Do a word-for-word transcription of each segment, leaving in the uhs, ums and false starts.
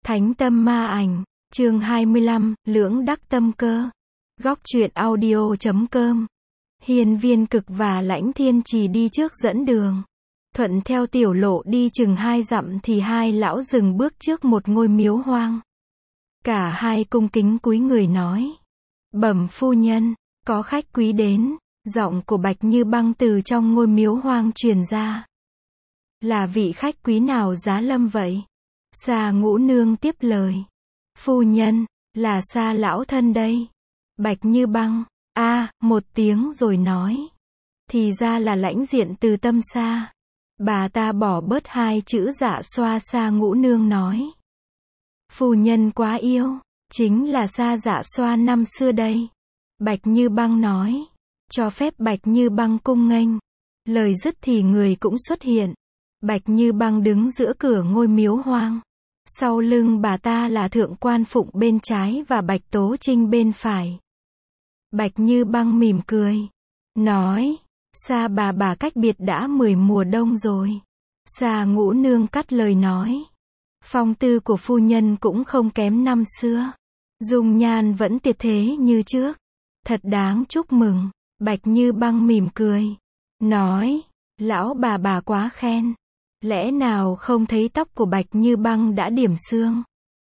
Thánh tâm ma ảnh, chương hai mươi lăm, lưỡng đắc tâm cơ. Góc truyện audio chấm com. Hiên Viên Cực và Lãnh Thiên Trì đi trước dẫn đường. Thuận theo tiểu lộ đi chừng hai dặm thì hai lão dừng bước trước một ngôi miếu hoang. Cả hai cung kính cúi người nói: "Bẩm phu nhân, có khách quý đến." Giọng của Bạch Như Băng từ trong ngôi miếu hoang truyền ra. "Là vị khách quý nào giá lâm vậy?" Sa Ngũ Nương tiếp lời: "Phu nhân, là Sa lão thân đây." Bạch Như Băng a à, một tiếng rồi nói: "Thì ra là lãnh diện từ Tâm Sa." Bà ta bỏ bớt hai chữ dạ xoa. Sa Ngũ Nương nói: "Phu nhân quá yêu, chính là Sa dạ xoa năm xưa đây." Bạch Như Băng nói: "Cho phép Bạch Như Băng cung nghênh." Lời dứt thì người cũng xuất hiện. Bạch Như Băng đứng giữa cửa ngôi miếu hoang. Sau lưng bà ta là Thượng Quan Phụng bên trái và Bạch Tố Trinh bên phải. Bạch Như Băng mỉm cười, nói: "Sa bà bà cách biệt đã mười mùa đông rồi." Sa Ngũ Nương cắt lời nói: "Phong tư của phu nhân cũng không kém năm xưa. Dung nhan vẫn tuyệt thế như trước. Thật đáng chúc mừng." Bạch Như Băng mỉm cười, nói: "Lão bà bà quá khen. Lẽ nào không thấy tóc của Bạch Như Băng đã điểm xương?"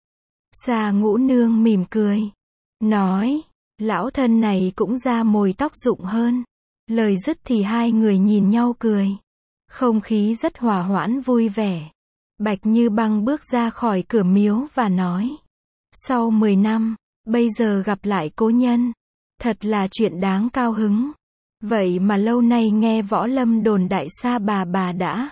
Sa Ngũ Nương mỉm cười, nói: "Lão thân này cũng ra mồi tóc rụng hơn." Lời dứt thì hai người nhìn nhau cười. Không khí rất hòa hoãn vui vẻ. Bạch Như Băng bước ra khỏi cửa miếu và nói: "Sau mười năm, bây giờ gặp lại cố nhân. Thật là chuyện đáng cao hứng. Vậy mà lâu nay nghe võ lâm đồn đại Sa bà bà đã."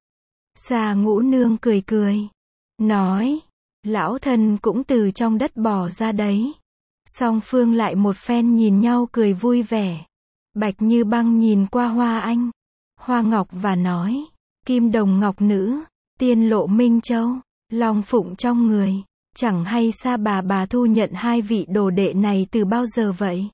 Sa Ngũ Nương cười cười, nói: "Lão thân cũng từ trong đất bò ra đấy." Song phương lại một phen nhìn nhau cười vui vẻ. Bạch Như Băng nhìn qua Hoa Anh, Hoa Ngọc và nói: "Kim đồng ngọc nữ, tiên lộ minh châu, long phụng trong người. Chẳng hay Sa bà bà thu nhận hai vị đồ đệ này từ bao giờ vậy?"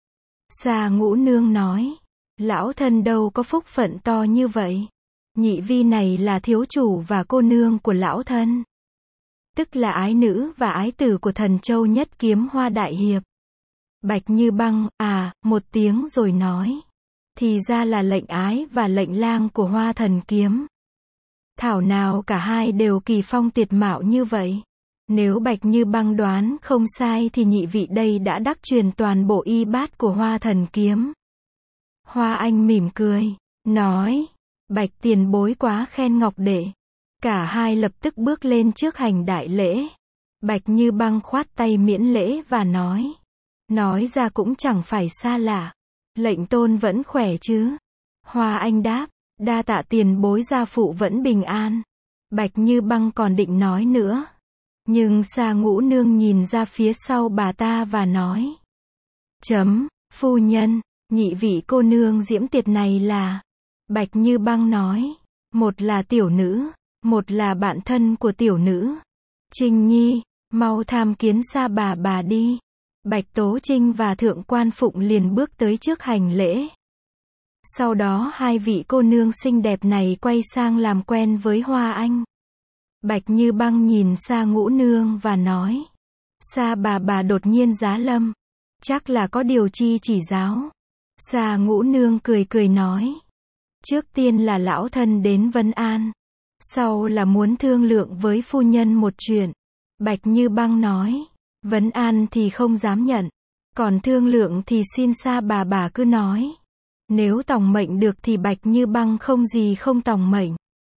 Sa Ngũ Nương nói: "Lão thân đâu có phúc phận to như vậy. Nhị vi này là thiếu chủ và cô nương của lão thân, tức là ái nữ và ái tử của Thần Châu Nhất Kiếm Hoa đại hiệp." Bạch Như Băng à một tiếng rồi nói: "Thì ra là lệnh ái và lệnh lang của Hoa Thần Kiếm. Thảo nào cả hai đều kỳ phong tuyệt mạo như vậy." Nếu Bạch Như Băng đoán không sai thì nhị vị đây đã đắc truyền toàn bộ y bát của Hoa Thần Kiếm. Hoa Anh mỉm cười, nói: "Bạch tiền bối quá khen Ngọc đệ." Cả hai lập tức bước lên trước hành đại lễ. Bạch Như Băng khoát tay miễn lễ và nói: "Nói ra cũng chẳng phải xa lạ. Lệnh tôn vẫn khỏe chứ?" Hoa Anh đáp: "Đa tạ tiền bối, gia phụ vẫn bình an." Bạch Như Băng còn định nói nữa, nhưng Sa Ngũ Nương nhìn ra phía sau bà ta và nói: "Chấm, phu nhân, nhị vị cô nương diễm tiệt này là..." Bạch Như Băng nói: "Một là tiểu nữ, một là bạn thân của tiểu nữ. Trinh Nhi, mau tham kiến Sa bà bà đi." Bạch Tố Trinh và Thượng Quan Phụng liền bước tới trước hành lễ. Sau đó hai vị cô nương xinh đẹp này quay sang làm quen với Hoa Anh. Bạch Như Băng nhìn Sa Ngũ Nương và nói: "Sa bà bà đột nhiên giá lâm, chắc là có điều chi chỉ giáo." Sa Ngũ Nương cười cười nói: "Trước tiên là lão thân đến Vân An, sau là muốn thương lượng với phu nhân một chuyện." Bạch Như Băng nói: "Vân An thì không dám nhận, còn thương lượng thì xin Sa bà bà cứ nói. Nếu tòng mệnh được thì Bạch Như Băng không gì không tòng mệnh."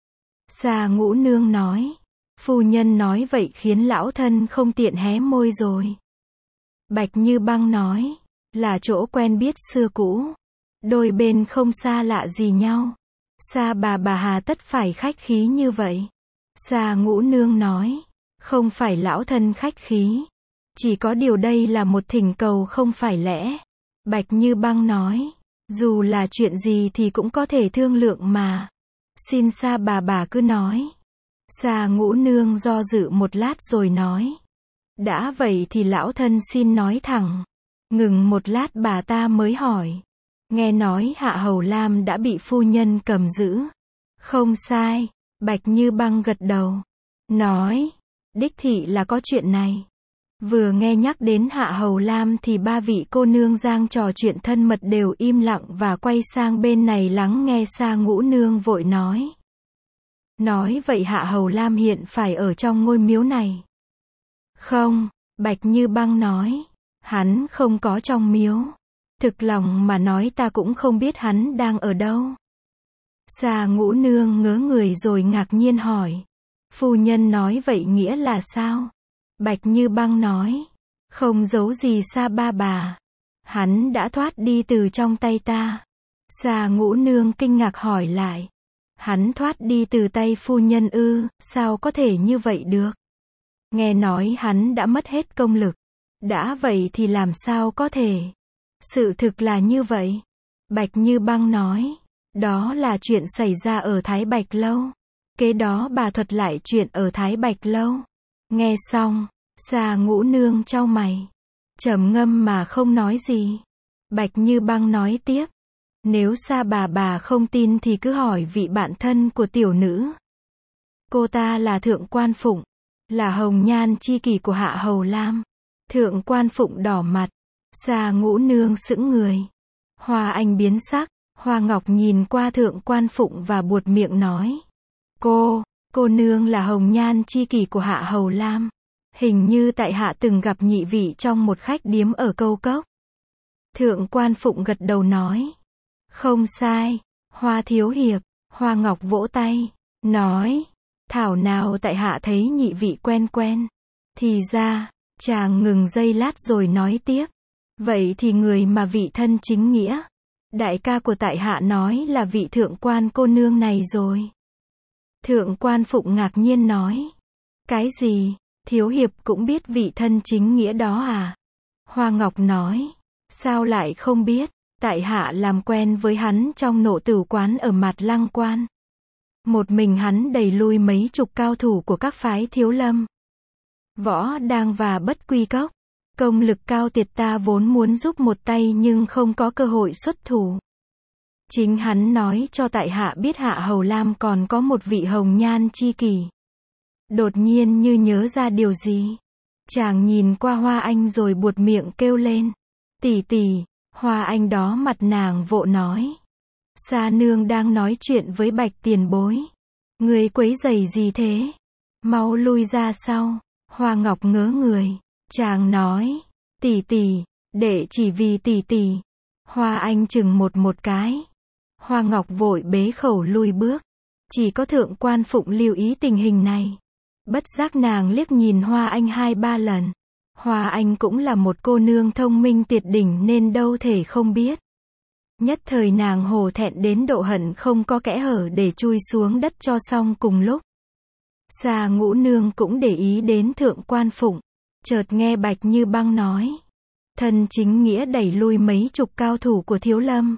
Sa Ngũ Nương nói: "Phu nhân nói vậy khiến lão thân không tiện hé môi rồi." Bạch Như Băng nói: "Là chỗ quen biết xưa cũ, đôi bên không xa lạ gì nhau. Sa bà bà hà tất phải khách khí như vậy?" Sa Ngũ Nương nói: "Không phải lão thân khách khí, chỉ có điều đây là một thỉnh cầu không phải lẽ." Bạch Như Băng nói: "Dù là chuyện gì thì cũng có thể thương lượng mà. Xin Sa bà bà cứ nói." Sa Ngũ Nương do dự một lát rồi nói: "Đã vậy thì lão thân xin nói thẳng." Ngừng một lát bà ta mới hỏi: "Nghe nói Hạ Hầu Lam đã bị phu nhân cầm giữ?" "Không sai." Bạch Như Băng gật đầu, nói: Đích thị là có chuyện này. Vừa nghe nhắc đến Hạ Hầu Lam thì ba vị cô nương Giang trò chuyện thân mật đều im lặng và quay sang bên này lắng nghe. Sa Ngũ Nương vội nói. Nói vậy Hạ Hầu Lam hiện phải ở trong ngôi miếu này. Không, Bạch Như Băng nói. Hắn không có trong miếu. Thực lòng mà nói ta cũng không biết hắn đang ở đâu. Sa Ngũ Nương ngớ người rồi ngạc nhiên hỏi. Phu nhân nói vậy nghĩa là sao? Bạch Như Băng nói. Không giấu gì Sa ba bà. Hắn đã thoát đi từ trong tay ta. Sa Ngũ Nương kinh ngạc hỏi lại. Hắn thoát đi từ tay phu nhân ư, sao có thể như vậy được? Nghe nói hắn đã mất hết công lực. Đã vậy thì làm sao có thể? Sự thực là như vậy. Bạch Như Băng nói. Đó là chuyện xảy ra ở Thái Bạch Lâu. Kế đó bà thuật lại chuyện ở Thái Bạch Lâu. Nghe xong, Sa Ngũ Nương chau mày. Trầm ngâm mà không nói gì. Bạch Như Băng nói tiếp. Nếu Sa bà bà không tin thì cứ hỏi vị bạn thân của tiểu nữ. Cô ta là Thượng Quan Phụng. Là hồng nhan chi kỷ của Hạ Hầu Lam. Thượng Quan Phụng đỏ mặt. Sa Ngũ Nương sững người. Hoa Anh biến sắc. Hoa Ngọc nhìn qua Thượng Quan Phụng và buột miệng nói. Cô, cô nương là hồng nhan chi kỷ của Hạ Hầu Lam. Hình như tại hạ từng gặp nhị vị trong một khách điếm ở Câu Cốc. Thượng Quan Phụng gật đầu nói. Không sai. Hoa thiếu hiệp. Hoa Ngọc vỗ tay. Nói. Thảo nào tại hạ thấy nhị vị quen quen. Thì ra, chàng ngừng giây lát rồi nói tiếp. Vậy thì người mà vị thân chính nghĩa. Đại ca của tại hạ nói là vị Thượng Quan cô nương này rồi. Thượng Quan Phụng ngạc nhiên nói. Cái gì? Thiếu hiệp cũng biết vị thân chính nghĩa đó à? Hoa Ngọc nói. Sao lại không biết? Tại hạ làm quen với hắn trong Nộ Tửu quán ở Mạt Lăng Quan. Một mình hắn đẩy lui mấy chục cao thủ của các phái Thiếu Lâm, Võ Đang và Bất Quy Cốc. Công lực cao tuyệt, ta vốn muốn giúp một tay nhưng không có cơ hội xuất thủ. Chính hắn nói cho tại hạ biết Hạ Hầu Lam còn có một vị hồng nhan chi kỷ. Đột nhiên như nhớ ra điều gì. Chàng nhìn qua Hoa Anh rồi buột miệng kêu lên. Tỷ tỷ. Hoa Anh đó mặt nàng vội nói. Sa nương đang nói chuyện với Bạch tiền bối. Người quấy rầy gì thế? Mau lui ra sau. Hoa Ngọc ngớ người. Chàng nói. Tỷ tỷ. Đệ chỉ vì tỷ tỷ. Hoa Anh chừng một một cái. Hoa Ngọc vội bế khẩu lui bước. Chỉ có Thượng Quan Phụng lưu ý tình hình này. Bất giác nàng liếc nhìn Hoa Anh hai ba lần. Hoa Anh cũng là một cô nương thông minh tuyệt đỉnh nên đâu thể không biết. Nhất thời nàng hổ thẹn đến độ hận không có kẽ hở để chui xuống đất cho xong cùng lúc. Sa Ngũ Nương cũng để ý đến Thượng Quan Phụng. Chợt nghe Bạch Như Băng nói. Thân chính nghĩa đẩy lui mấy chục cao thủ của Thiếu Lâm,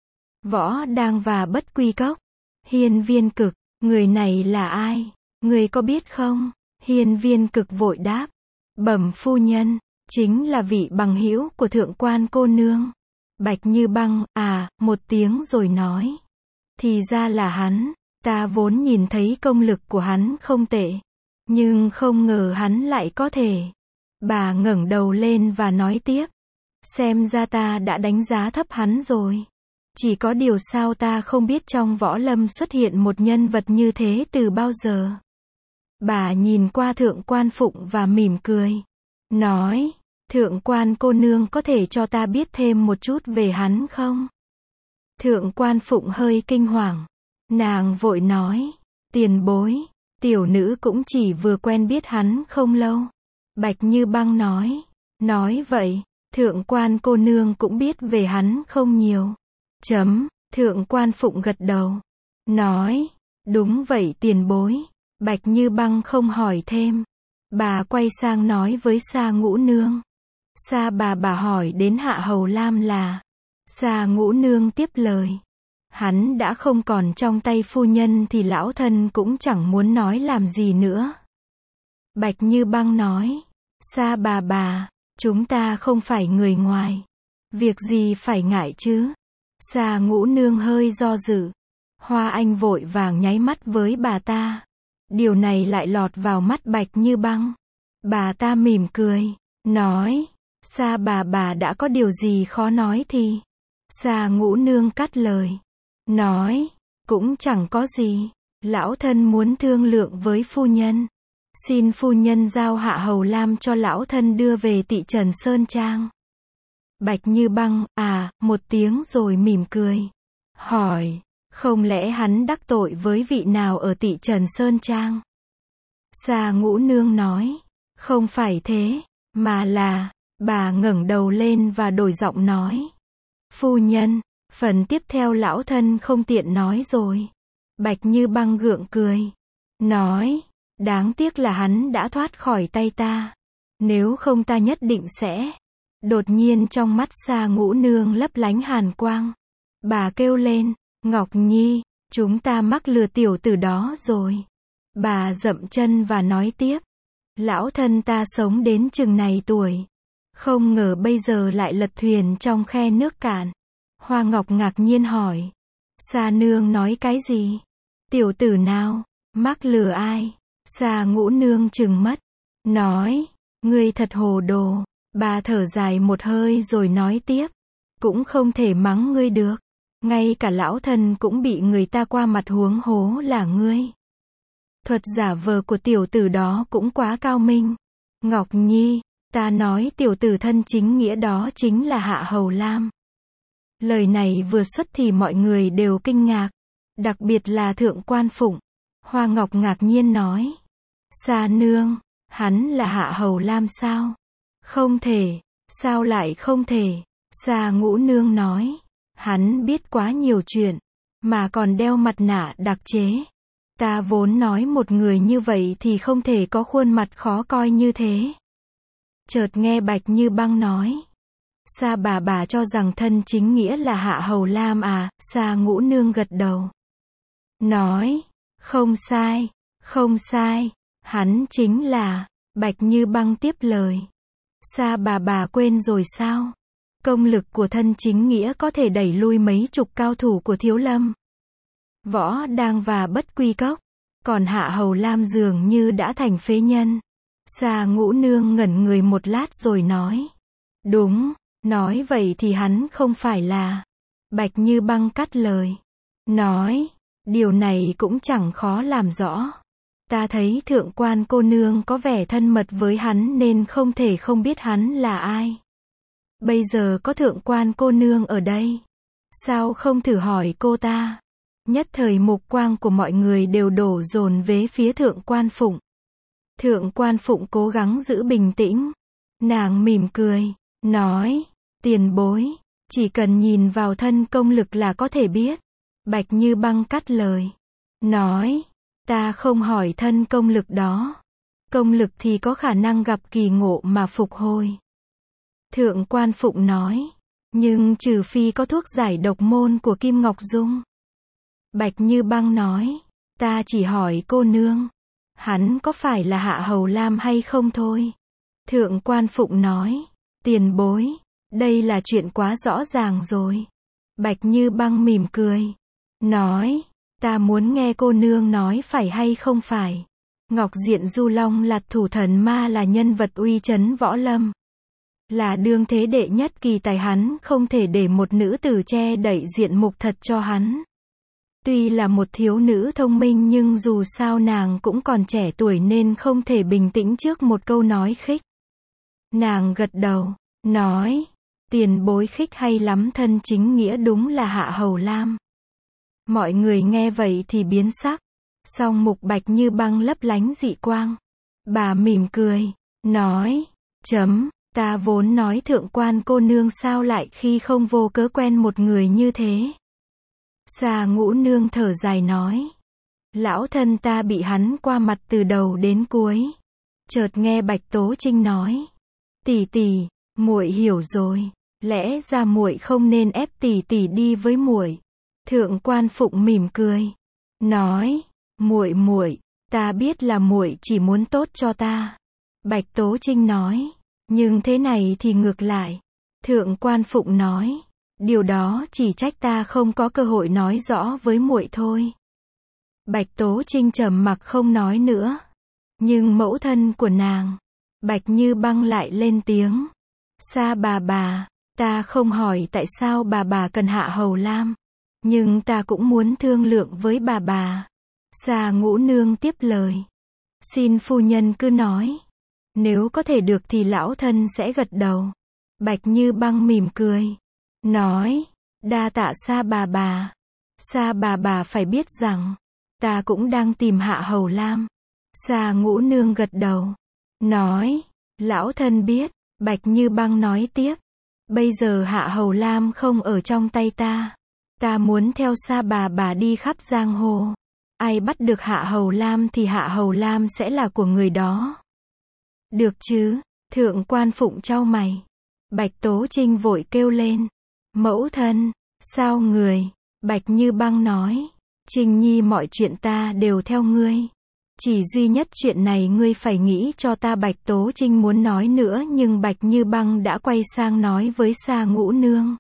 Võ Đang và Bất Quy Cốc. Hiên Viên Cực, người này là ai? Người có biết không? Hiên Viên Cực vội đáp. Bẩm phu nhân, chính là vị bằng hữu của Thượng Quan cô nương. Bạch Như Băng, à, một tiếng rồi nói. Thì ra là hắn, ta vốn nhìn thấy công lực của hắn không tệ. Nhưng không ngờ hắn lại có thể. Bà ngẩng đầu lên và nói tiếp. Xem ra ta đã đánh giá thấp hắn rồi. Chỉ có điều sao ta không biết trong võ lâm xuất hiện một nhân vật như thế từ bao giờ. Bà nhìn qua Thượng Quan Phụng và mỉm cười. Nói, Thượng Quan cô nương có thể cho ta biết thêm một chút về hắn không? Thượng Quan Phụng hơi kinh hoàng. Nàng vội nói, tiền bối, tiểu nữ cũng chỉ vừa quen biết hắn không lâu. Bạch Như Băng nói, nói vậy, Thượng Quan cô nương cũng biết về hắn không nhiều. Chấm, Thượng Quan Phụng gật đầu. Nói, đúng vậy tiền bối. Bạch Như Băng không hỏi thêm. Bà quay sang nói với Sa Ngũ Nương. Sa bà bà hỏi đến Hạ Hầu Lam là. Sa Ngũ Nương tiếp lời. Hắn đã không còn trong tay phu nhân thì lão thân cũng chẳng muốn nói làm gì nữa. Bạch Như Băng nói. Sa bà bà, chúng ta không phải người ngoài. Việc gì phải ngại chứ? Sa Ngũ Nương hơi do dự. Hoa Anh vội vàng nháy mắt với bà ta. Điều này lại lọt vào mắt Bạch Như Băng. Bà ta mỉm cười, nói, Sa bà bà đã có điều gì khó nói thì. Sa Ngũ Nương cắt lời, nói, cũng chẳng có gì, lão thân muốn thương lượng với phu nhân. Xin phu nhân giao Hạ Hầu Lam cho lão thân đưa về Tỵ Trần Sơn Trang. Bạch Như Băng, à, một tiếng rồi mỉm cười. Hỏi, không lẽ hắn đắc tội với vị nào ở Tỵ Trần Sơn Trang? Sa Ngũ Nương nói, không phải thế, mà là, bà ngẩng đầu lên và đổi giọng nói. Phu nhân, phần tiếp theo lão thân không tiện nói rồi. Bạch Như Băng gượng cười, nói, đáng tiếc là hắn đã thoát khỏi tay ta. Nếu không ta nhất định sẽ. Đột nhiên trong mắt Sa Ngũ Nương lấp lánh hàn quang. Bà kêu lên, Ngọc Nhi, chúng ta mắc lừa tiểu tử đó rồi. Bà dậm chân và nói tiếp, lão thân ta sống đến chừng này tuổi, không ngờ bây giờ lại lật thuyền trong khe nước cạn. Hoa Ngọc ngạc nhiên hỏi, Sa nương nói cái gì? Tiểu tử nào? Mắc lừa ai? Sa Ngũ Nương trừng mắt, nói, ngươi thật hồ đồ. Bà thở dài một hơi rồi nói tiếp, cũng không thể mắng ngươi được. Ngay cả lão thân cũng bị người ta qua mặt huống hố là ngươi. Thuật giả vờ của tiểu tử đó cũng quá cao minh. Ngọc Nhi, ta nói tiểu tử thân chính nghĩa đó chính là Hạ Hầu Lam. Lời này vừa xuất thì mọi người đều kinh ngạc, đặc biệt là Thượng Quan Phụng. Hoa Ngọc ngạc nhiên nói, Sa nương, hắn là Hạ Hầu Lam sao? Không thể, sao lại không thể? Sa Ngũ Nương nói, hắn biết quá nhiều chuyện, mà còn đeo mặt nạ đặc chế. Ta vốn nói một người như vậy thì không thể có khuôn mặt khó coi như thế. Chợt nghe Bạch Như Băng nói, Sa bà bà cho rằng thân chính nghĩa là Hạ Hầu Lam à? Sa Ngũ Nương gật đầu, nói, không sai, không sai, hắn chính là. Bạch Như Băng tiếp lời, Sa bà bà quên rồi sao? Công lực của thân chính nghĩa có thể đẩy lui mấy chục cao thủ của Thiếu Lâm, Võ Đang và Bất Quy Cốc, còn Hạ Hầu Lam dường như đã thành phế nhân. Sa Ngũ Nương ngẩn người một lát rồi nói, đúng, nói vậy thì hắn không phải là. Bạch Như Băng cắt lời, nói, điều này cũng chẳng khó làm rõ. Ta thấy Thượng Quan cô nương có vẻ thân mật với hắn nên không thể không biết hắn là ai. Bây giờ có Thượng Quan cô nương ở đây, sao không thử hỏi cô ta? Nhất thời mục quang của mọi người đều đổ dồn về phía Thượng Quan Phụng. Thượng Quan Phụng cố gắng giữ bình tĩnh. Nàng mỉm cười, nói, tiền bối, chỉ cần nhìn vào thân công lực là có thể biết. Bạch Như Băng cắt lời, nói, ta không hỏi thân công lực đó. Công lực thì có khả năng gặp kỳ ngộ mà phục hồi. Thượng Quan Phụng nói, nhưng trừ phi có thuốc giải độc môn của Kim Ngọc Dung. Bạch Như Băng nói, ta chỉ hỏi cô nương, hắn có phải là Hạ Hầu Lam hay không thôi. Thượng Quan Phụng nói, tiền bối, đây là chuyện quá rõ ràng rồi. Bạch Như Băng mỉm cười, nói, ta muốn nghe cô nương nói phải hay không phải. Ngọc Diện Du Long Lạt Thủ Thần Ma là nhân vật uy chấn võ lâm, là đương thế đệ nhất kỳ tài, hắn không thể để một nữ tử che đậy diện mục thật cho hắn. Tuy là một thiếu nữ thông minh nhưng dù sao nàng cũng còn trẻ tuổi nên không thể bình tĩnh trước một câu nói khích. Nàng gật đầu, nói, tiền bối khích hay lắm, thân chính nghĩa đúng là Hạ Hầu Lam. Mọi người nghe vậy thì biến sắc, song mục Bạch Như Băng lấp lánh dị quang. Bà mỉm cười, nói, chấm, ta vốn nói Thượng Quan cô nương sao lại khi không vô cớ quen một người như thế. Sa Ngũ Nương thở dài nói, lão thân ta bị hắn qua mặt từ đầu đến cuối. Chợt nghe Bạch Tố Trinh nói, tỷ tỷ, muội hiểu rồi, lẽ ra muội không nên ép tỷ tỷ đi với muội. Thượng Quan Phụng mỉm cười, nói, muội muội, ta biết là muội chỉ muốn tốt cho ta. Bạch Tố Trinh nói, nhưng thế này thì ngược lại. Thượng Quan Phụng nói, điều đó chỉ trách ta không có cơ hội nói rõ với muội thôi. Bạch Tố Trinh trầm mặc không nói nữa. Nhưng mẫu thân của nàng, Bạch Như Băng lại lên tiếng. Sa bà bà, ta không hỏi tại sao bà bà cần Hạ Hầu Lam. Nhưng ta cũng muốn thương lượng với bà bà. Sa Ngũ Nương tiếp lời. Xin phu nhân cứ nói. Nếu có thể được thì lão thân sẽ gật đầu. Bạch Như Băng mỉm cười. Nói, đa tạ Sa bà bà. Sa bà bà phải biết rằng, ta cũng đang tìm Hạ Hầu Lam. Sa Ngũ Nương gật đầu. Nói, lão thân biết. Bạch Như Băng nói tiếp. Bây giờ Hạ Hầu Lam không ở trong tay ta. Ta muốn theo Sa bà bà đi khắp giang hồ. Ai bắt được Hạ Hầu Lam thì Hạ Hầu Lam sẽ là của người đó. Được chứ? Thượng quan Phụng chau mày. Bạch Tố Trinh vội kêu lên. Mẫu thân, sao người? Bạch Như Băng nói. Trinh Nhi mọi chuyện ta đều theo ngươi. Chỉ duy nhất chuyện này ngươi phải nghĩ cho ta. Bạch Tố Trinh muốn nói nữa nhưng Bạch Như Băng đã quay sang nói với Sa Ngũ Nương.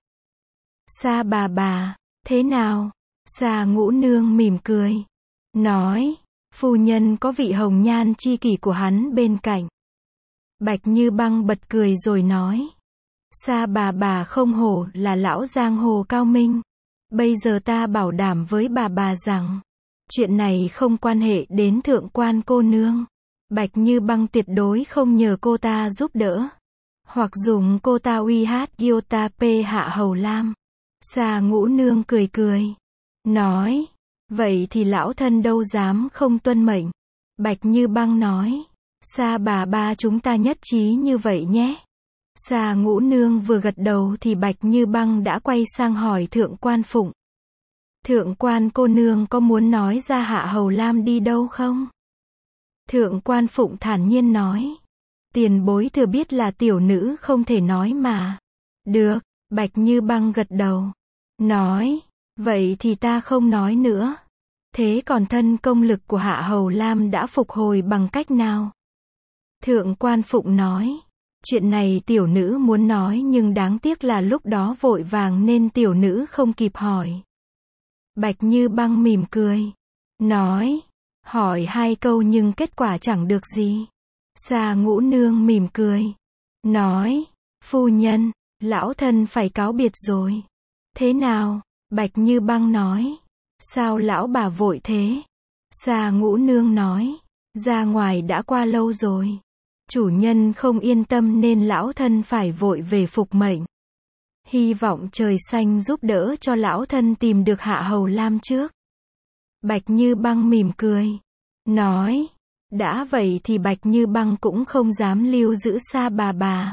Sa bà bà, thế nào? Sa Ngũ Nương mỉm cười. Nói, phu nhân có vị hồng nhan chi kỷ của hắn bên cạnh. Bạch Như Băng bật cười rồi nói. Sa bà bà không hổ là lão giang hồ cao minh. Bây giờ ta bảo đảm với bà bà rằng, chuyện này không quan hệ đến thượng quan cô nương. Bạch Như Băng tuyệt đối không nhờ cô ta giúp đỡ. Hoặc dùng cô ta uy hát Gyota P Hạ Hầu Lam. Sa Ngũ Nương cười cười. Nói, vậy thì lão thân đâu dám không tuân mệnh. Bạch Như Băng nói. Sa bà ba chúng ta nhất trí như vậy nhé. Sa Ngũ Nương vừa gật đầu thì Bạch Như Băng đã quay sang hỏi Thượng quan Phụng. Thượng quan cô nương có muốn nói ra Hạ Hầu Lam đi đâu không? Thượng quan Phụng thản nhiên nói. Tiền bối thừa biết là tiểu nữ không thể nói mà. Được, Bạch Như Băng gật đầu. Nói, vậy thì ta không nói nữa. Thế còn thân công lực của Hạ Hầu Lam đã phục hồi bằng cách nào? Thượng quan Phụng nói. Chuyện này tiểu nữ muốn nói nhưng đáng tiếc là lúc đó vội vàng nên tiểu nữ không kịp hỏi. Bạch Như Băng mỉm cười. Nói, hỏi hai câu nhưng kết quả chẳng được gì. Sa Ngũ Nương mỉm cười. Nói, phu nhân, lão thân phải cáo biệt rồi. Thế nào? Bạch Như Băng nói. Sao lão bà vội thế? Sa Ngũ Nương nói. Ra ngoài đã qua lâu rồi. Chủ nhân không yên tâm nên lão thân phải vội về phục mệnh. Hy vọng trời xanh giúp đỡ cho lão thân tìm được Hạ Hầu Lam trước. Bạch Như Băng mỉm cười. Nói, đã vậy thì Bạch Như Băng cũng không dám lưu giữ Sa bà bà.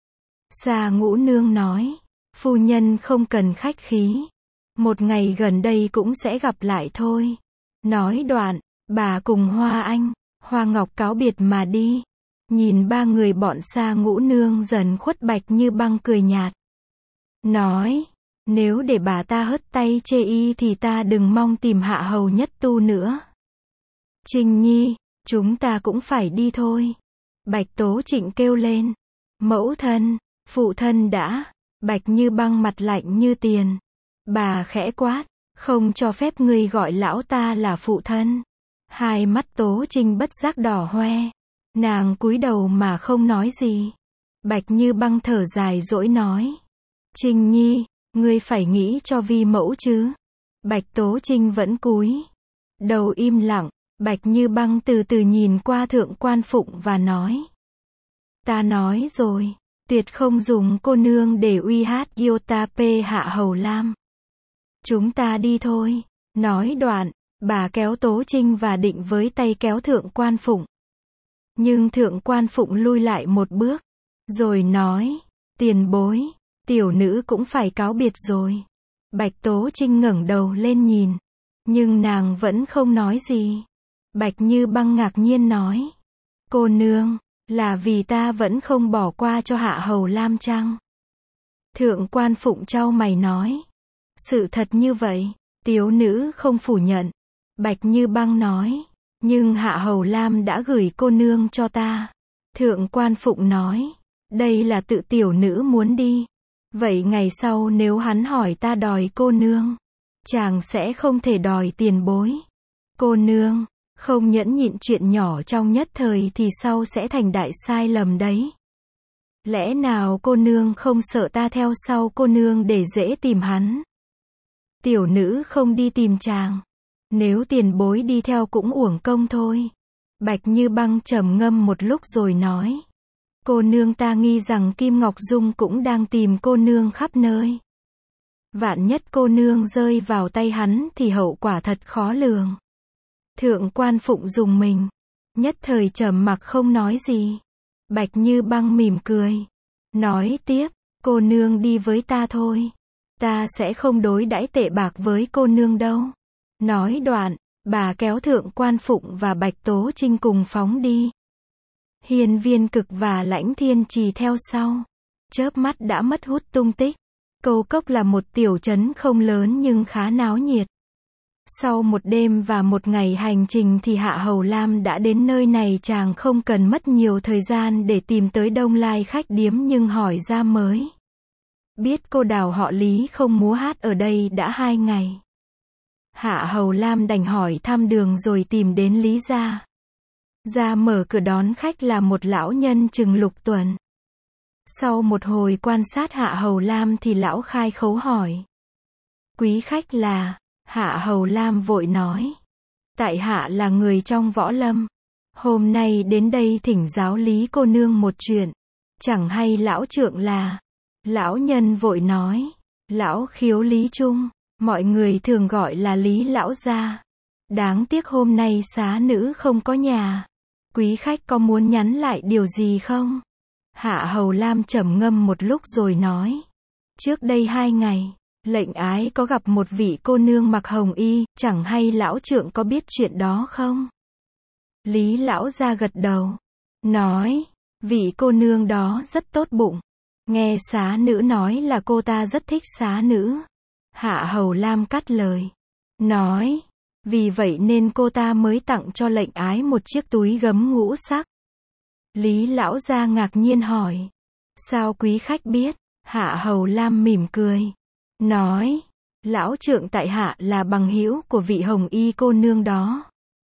Sa Ngũ Nương nói, phu nhân không cần khách khí. Một ngày gần đây cũng sẽ gặp lại thôi. Nói đoạn, bà cùng Hoa Anh, Hoa Ngọc cáo biệt mà đi. Nhìn ba người bọn Sa Ngũ Nương dần khuất, Bạch Như Băng cười nhạt. Nói, nếu để bà ta hất tay chê y thì ta đừng mong tìm Hạ Hầu Nhất Tu nữa. Trinh Nhi, chúng ta cũng phải đi thôi. Bạch Tố Trịnh kêu lên. Mẫu thân, phụ thân đã. Bạch Như Băng mặt lạnh như tiền. Bà khẽ quát, không cho phép ngươi gọi lão ta là phụ thân. Hai mắt Tố Trinh bất giác đỏ hoe. Nàng cúi đầu mà không nói gì. Bạch Như Băng thở dài dỗi nói. Trinh Nhi, ngươi phải nghĩ cho vi mẫu chứ. Bạch Tố Trinh vẫn cúi đầu im lặng. Bạch Như Băng từ từ nhìn qua Thượng quan Phụng và nói. Ta nói rồi, tuyệt không dùng cô nương để uy hát Gyota P Hạ Hầu Lam. Chúng ta đi thôi. Nói đoạn, bà kéo Tố Trinh và định với tay kéo Thượng quan Phụng. Nhưng Thượng quan Phụng lui lại một bước, rồi nói, tiền bối, tiểu nữ cũng phải cáo biệt rồi. Bạch Tố Trinh ngẩng đầu lên nhìn, nhưng nàng vẫn không nói gì. Bạch Như Băng ngạc nhiên nói, cô nương, là vì ta vẫn không bỏ qua cho Hạ Hầu Lam chăng? Thượng quan Phụng chau mày nói, sự thật như vậy, tiếu nữ không phủ nhận. Bạch Như Băng nói, nhưng Hạ Hầu Lam đã gửi cô nương cho ta. Thượng quan Phụng nói, đây là tự tiểu nữ muốn đi. Vậy ngày sau nếu hắn hỏi ta đòi cô nương, chàng sẽ không thể đòi tiền bối. Cô nương, không nhẫn nhịn chuyện nhỏ trong nhất thời thì sau sẽ thành đại sai lầm đấy. Lẽ nào cô nương không sợ ta theo sau cô nương để dễ tìm hắn? Tiểu nữ không đi tìm chàng. Nếu tiền bối đi theo cũng uổng công thôi. Bạch Như Băng trầm ngâm một lúc rồi nói. Cô nương ta nghi rằng Kim Ngọc Dung cũng đang tìm cô nương khắp nơi. Vạn nhất cô nương rơi vào tay hắn thì hậu quả thật khó lường. Thượng quan Phụng dùng mình. Nhất thời trầm mặc không nói gì. Bạch Như Băng mỉm cười. Nói tiếp, cô nương đi với ta thôi. Ta sẽ không đối đãi tệ bạc với cô nương đâu. Nói đoạn, bà kéo Thượng quan Phụng và Bạch Tố Trinh cùng phóng đi. Hiên Viên Cực và Lãnh Thiên Trì theo sau. Chớp mắt đã mất hút tung tích. Câu Cốc là một tiểu trấn không lớn nhưng khá náo nhiệt. Sau một đêm và một ngày hành trình thì Hạ Hầu Lam đã đến nơi này. Chàng không cần mất nhiều thời gian để tìm tới Đông Lai khách điếm nhưng hỏi ra mới biết cô đào họ Lý không múa hát ở đây đã hai ngày. Hạ Hầu Lam đành hỏi thăm đường rồi tìm đến Lý gia. Ra mở cửa đón khách là một lão nhân chừng lục tuần. Sau một hồi quan sát Hạ Hầu Lam thì lão khai khấu hỏi. Quý khách là... Hạ Hầu Lam vội nói. Tại hạ là người trong võ lâm. Hôm nay đến đây thỉnh giáo Lý cô nương một chuyện. Chẳng hay lão trượng là... Lão nhân vội nói. Lão Khiếu Lý Trung. Mọi người thường gọi là Lý lão gia. Đáng tiếc hôm nay xá nữ không có nhà. Quý khách có muốn nhắn lại điều gì không? Hạ Hầu Lam trầm ngâm một lúc rồi nói. Trước đây hai ngày, lệnh ái có gặp một vị cô nương mặc hồng y, chẳng hay lão trượng có biết chuyện đó không? Lý lão gia gật đầu. Nói, vị cô nương đó rất tốt bụng. Nghe xá nữ nói là cô ta rất thích xá nữ. Hạ Hầu Lam cắt lời. Nói, vì vậy nên cô ta mới tặng cho lệnh ái một chiếc túi gấm ngũ sắc. Lý lão gia ngạc nhiên hỏi. Sao quý khách biết? Hạ Hầu Lam mỉm cười. Nói, lão trượng tại hạ là bằng hữu của vị hồng y cô nương đó.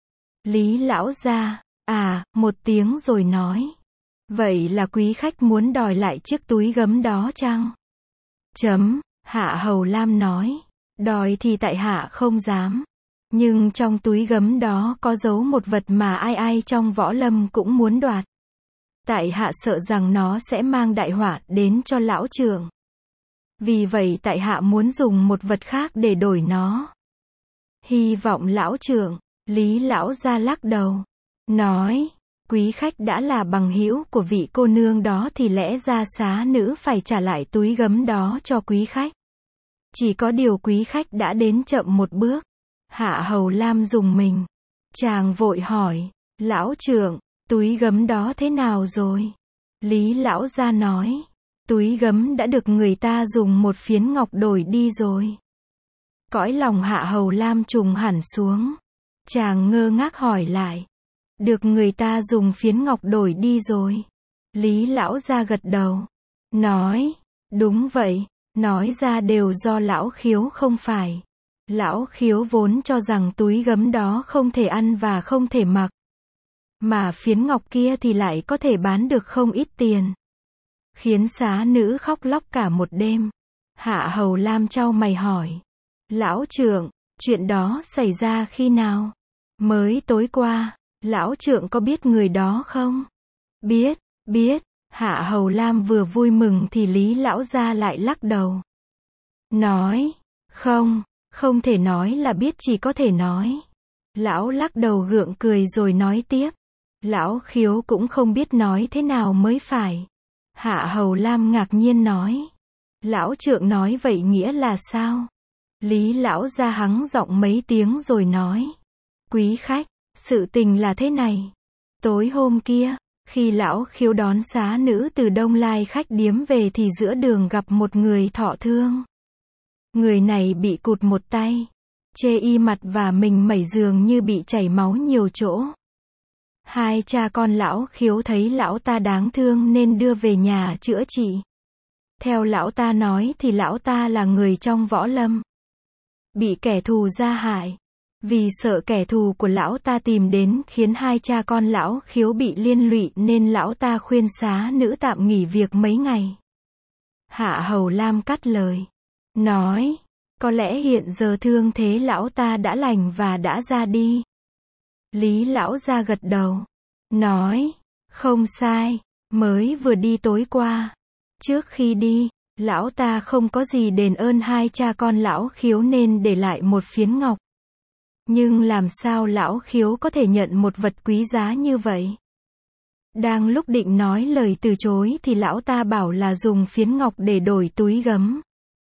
Lý lão gia, à, một tiếng rồi nói. Vậy là quý khách muốn đòi lại chiếc túi gấm đó chăng? Chấm, Hạ Hầu Lam nói. Đòi thì tại hạ không dám. Nhưng trong túi gấm đó có giấu một vật mà ai ai trong võ lâm cũng muốn đoạt. Tại hạ sợ rằng nó sẽ mang đại họa đến cho lão trượng. Vì vậy tại hạ muốn dùng một vật khác để đổi nó. Hy vọng lão trượng. Lý lão gia lắc đầu. Nói, quý khách đã là bằng hữu của vị cô nương đó thì lẽ ra xá nữ phải trả lại túi gấm đó cho quý khách. Chỉ có điều quý khách đã đến chậm một bước. Hạ Hầu Lam dùng mình. Chàng vội hỏi, lão trượng, túi gấm đó thế nào rồi? Lý lão gia nói, túi gấm đã được người ta dùng một phiến ngọc đổi đi rồi. Cõi lòng Hạ Hầu Lam trùng hẳn xuống. Chàng ngơ ngác hỏi lại. Được người ta dùng phiến ngọc đổi đi rồi. Lý lão gia gật đầu. Nói, đúng vậy, nói ra đều do lão Khiếu không phải. Lão Khiếu vốn cho rằng túi gấm đó không thể ăn và không thể mặc. Mà phiến ngọc kia thì lại có thể bán được không ít tiền. Khiến xá nữ khóc lóc cả một đêm. Hạ Hầu Lam chau mày hỏi. Lão trượng, chuyện đó xảy ra khi nào? Mới tối qua. Lão trượng có biết người đó không? Biết, biết. Hạ Hầu Lam vừa vui mừng thì Lý lão gia lại lắc đầu. Nói, không, không thể nói là biết, chỉ có thể nói. Lão lắc đầu gượng cười rồi nói tiếp. Lão Khiếu cũng không biết nói thế nào mới phải. Hạ Hầu Lam ngạc nhiên nói. Lão trượng nói vậy nghĩa là sao? Lý lão gia hắng giọng mấy tiếng rồi nói. Quý khách, sự tình là thế này. Tối hôm kia, khi lão Khiếu đón xá nữ từ Đông Lai khách điếm về thì giữa đường gặp một người thọ thương. Người này bị cụt một tay. Chê y mặt và mình mẩy dường như bị chảy máu nhiều chỗ. Hai cha con lão Khiếu thấy lão ta đáng thương nên đưa về nhà chữa trị. Theo lão ta nói thì lão ta là người trong võ lâm. Bị kẻ thù gia hại. Vì sợ kẻ thù của lão ta tìm đến khiến hai cha con lão Khiếu bị liên lụy nên lão ta khuyên xá nữ tạm nghỉ việc mấy ngày. Hạ Hầu Lam cắt lời. Nói, có lẽ hiện giờ thương thế lão ta đã lành và đã ra đi. Lý lão gia gật đầu. Nói, không sai, mới vừa đi tối qua. Trước khi đi, lão ta không có gì đền ơn hai cha con lão Khiếu nên để lại một phiến ngọc. Nhưng làm sao lão Khiếu có thể nhận một vật quý giá như vậy? Đang lúc định nói lời từ chối thì lão ta bảo là dùng phiến ngọc để đổi túi gấm.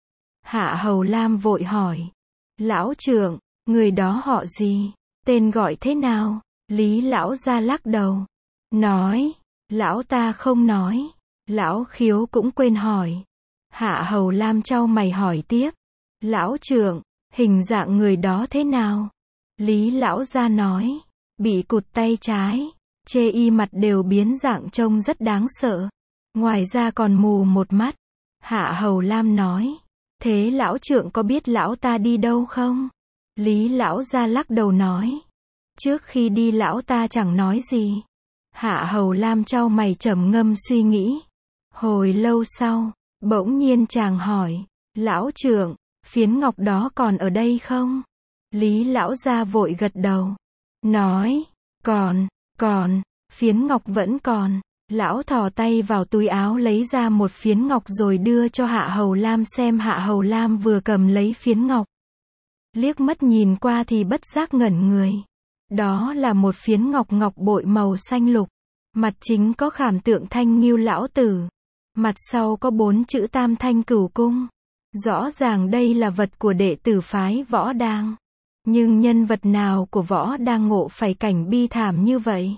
Hạ Hầu Lam vội hỏi. Lão trưởng, người đó họ gì? Tên gọi thế nào? Lý lão gia lắc đầu. Nói, lão ta không nói. Lão Khiếu cũng quên hỏi. Hạ Hầu Lam chau mày hỏi tiếp. Lão trưởng, hình dạng người đó thế nào? Lý lão gia nói. Bị cụt tay trái. Chê y mặt đều biến dạng trông rất đáng sợ. Ngoài ra còn mù một mắt. Hạ Hầu Lam nói. Thế lão trưởng có biết lão ta đi đâu không? Lý lão gia lắc đầu nói. Trước khi đi lão ta chẳng nói gì. Hạ Hầu Lam chau mày trầm ngâm suy nghĩ. Hồi lâu sau, bỗng nhiên chàng hỏi. Lão trưởng, phiến ngọc đó còn ở đây không? Lý lão gia vội gật đầu. Nói, còn, còn, phiến ngọc vẫn còn. Lão thò tay vào túi áo lấy ra một phiến ngọc rồi đưa cho Hạ Hầu Lam xem. Hạ Hầu Lam vừa cầm lấy phiến ngọc. Liếc mắt nhìn qua thì bất giác ngẩn người. Đó là một phiến ngọc ngọc bội màu xanh lục. Mặt chính có khảm tượng Thanh Ngưu lão tử. Mặt sau có bốn chữ Tam Thanh Cửu Cung. Rõ ràng đây là vật của đệ tử phái Võ Đang. Nhưng nhân vật nào của Võ Đang ngộ phải cảnh bi thảm như vậy?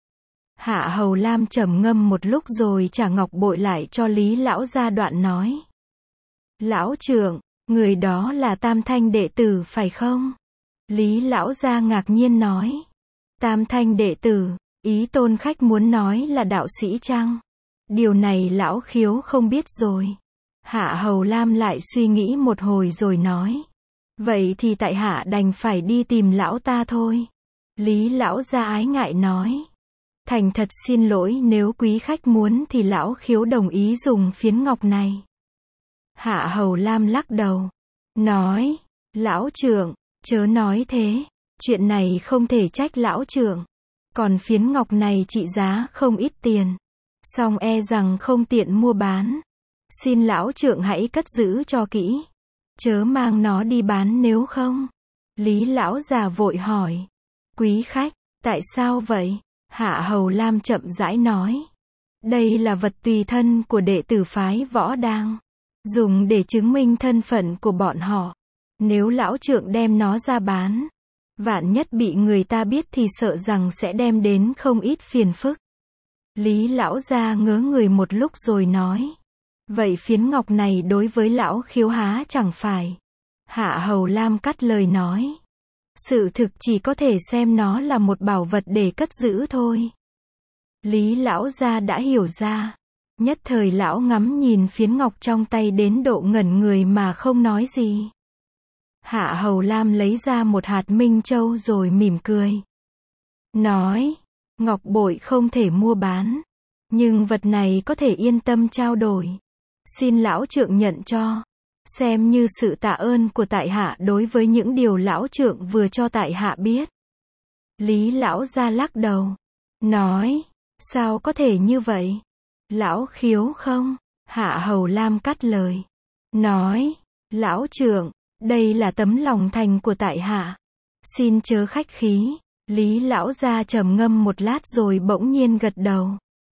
Hạ Hầu Lam trầm ngâm một lúc rồi trả ngọc bội lại cho Lý lão gia, đoạn nói. Lão trưởng, người đó là Tam Thanh đệ tử phải không? Lý lão gia ngạc nhiên nói. Tam Thanh đệ tử, ý tôn khách muốn nói là đạo sĩ chăng? Điều này lão Khiếu không biết rồi. Hạ Hầu Lam lại suy nghĩ một hồi rồi nói. Vậy thì tại hạ đành phải đi tìm lão ta thôi. Lý lão gia ái ngại nói. Thành thật xin lỗi, nếu quý khách muốn thì lão Khiếu đồng ý dùng phiến ngọc này. Hạ Hầu Lam lắc đầu. Nói, lão trưởng, chớ nói thế. Chuyện này không thể trách lão trưởng. Còn phiến ngọc này trị giá không ít tiền. Song e rằng không tiện mua bán. Xin lão trưởng hãy cất giữ cho kỹ. Chớ mang nó đi bán nếu không. Lý lão già vội hỏi. Quý khách, tại sao vậy? Hạ Hầu Lam chậm rãi nói. Đây là vật tùy thân của đệ tử phái Võ Đang. Dùng để chứng minh thân phận của bọn họ. Nếu lão trưởng đem nó ra bán, vạn nhất bị người ta biết thì sợ rằng sẽ đem đến không ít phiền phức. Lý lão gia ngớ người một lúc rồi nói. Vậy phiến ngọc này đối với lão Khiếu há chẳng phải? Hạ Hầu Lam cắt lời nói. Sự thực chỉ có thể xem nó là một bảo vật để cất giữ thôi. Lý lão gia đã hiểu ra. Nhất thời lão ngắm nhìn phiến ngọc trong tay đến độ ngẩn người mà không nói gì. Hạ Hầu Lam lấy ra một hạt minh châu rồi mỉm cười. Nói, ngọc bội không thể mua bán. Nhưng vật này có thể yên tâm trao đổi. Xin lão trưởng nhận cho. Xem như sự tạ ơn của tại hạ đối với những điều lão trưởng vừa cho tại hạ biết. Lý lão gia lắc đầu. Nói, sao có thể như vậy? Lão Khiếu không? Hạ Hầu Lam cắt lời. Nói, lão trưởng, đây là tấm lòng thành của tại hạ. Xin chớ khách khí. Lý lão gia trầm ngâm một lát rồi bỗng nhiên gật đầu.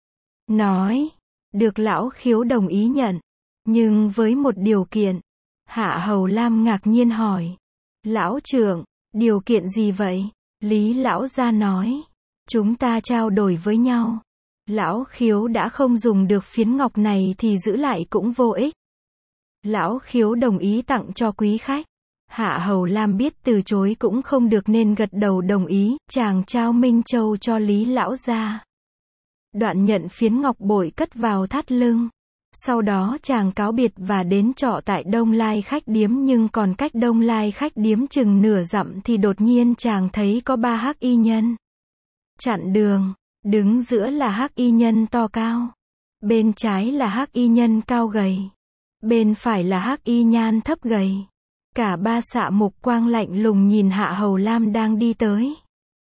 Nói, được lão Khiếu đồng ý nhận. Nhưng với một điều kiện. Hạ Hầu Lam ngạc nhiên hỏi. Lão trưởng, điều kiện gì vậy? Lý lão gia nói. Chúng ta trao đổi với nhau. Lão Khiếu đã không dùng được phiến ngọc này thì giữ lại cũng vô ích. Lão Khiếu đồng ý tặng cho quý khách. Hạ Hầu Lam biết từ chối cũng không được nên gật đầu đồng ý. Chàng trao Minh Châu cho Lý lão gia. Đoạn nhận phiến ngọc bội cất vào thắt lưng. Sau đó chàng cáo biệt và đến trọ tại Đông Lai khách điếm, nhưng còn cách Đông Lai khách điếm chừng nửa dặm thì đột nhiên chàng thấy có ba hắc y nhân chặn đường. Đứng giữa là hắc y nhân to cao, bên trái là hắc y nhân cao gầy, bên phải là hắc y nhan thấp gầy. Cả ba xạ mục quang lạnh lùng nhìn Hạ Hầu Lam đang đi tới.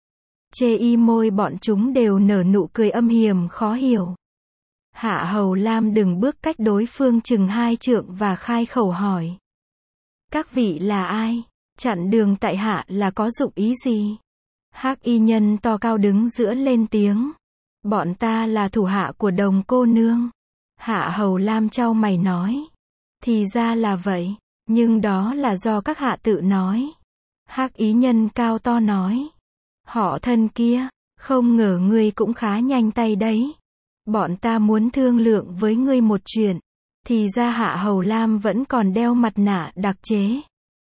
Chê y môi bọn chúng đều nở nụ cười âm hiểm khó hiểu. Hạ Hầu Lam đừng bước cách đối phương chừng hai trượng và khai khẩu hỏi: các vị là ai? Chặn đường tại hạ là có dụng ý gì? Hắc y nhân to cao đứng giữa lên tiếng: bọn ta là thủ hạ của Đồng cô nương. Hạ Hầu Lam chau mày nói: thì ra là vậy, nhưng đó là do các hạ tự nói. Hắc y nhân cao to nói: họ thân kia, không ngờ ngươi cũng khá nhanh tay đấy. Bọn ta muốn thương lượng với ngươi một chuyện. Thì ra Hạ Hầu Lam vẫn còn đeo mặt nạ đặc chế.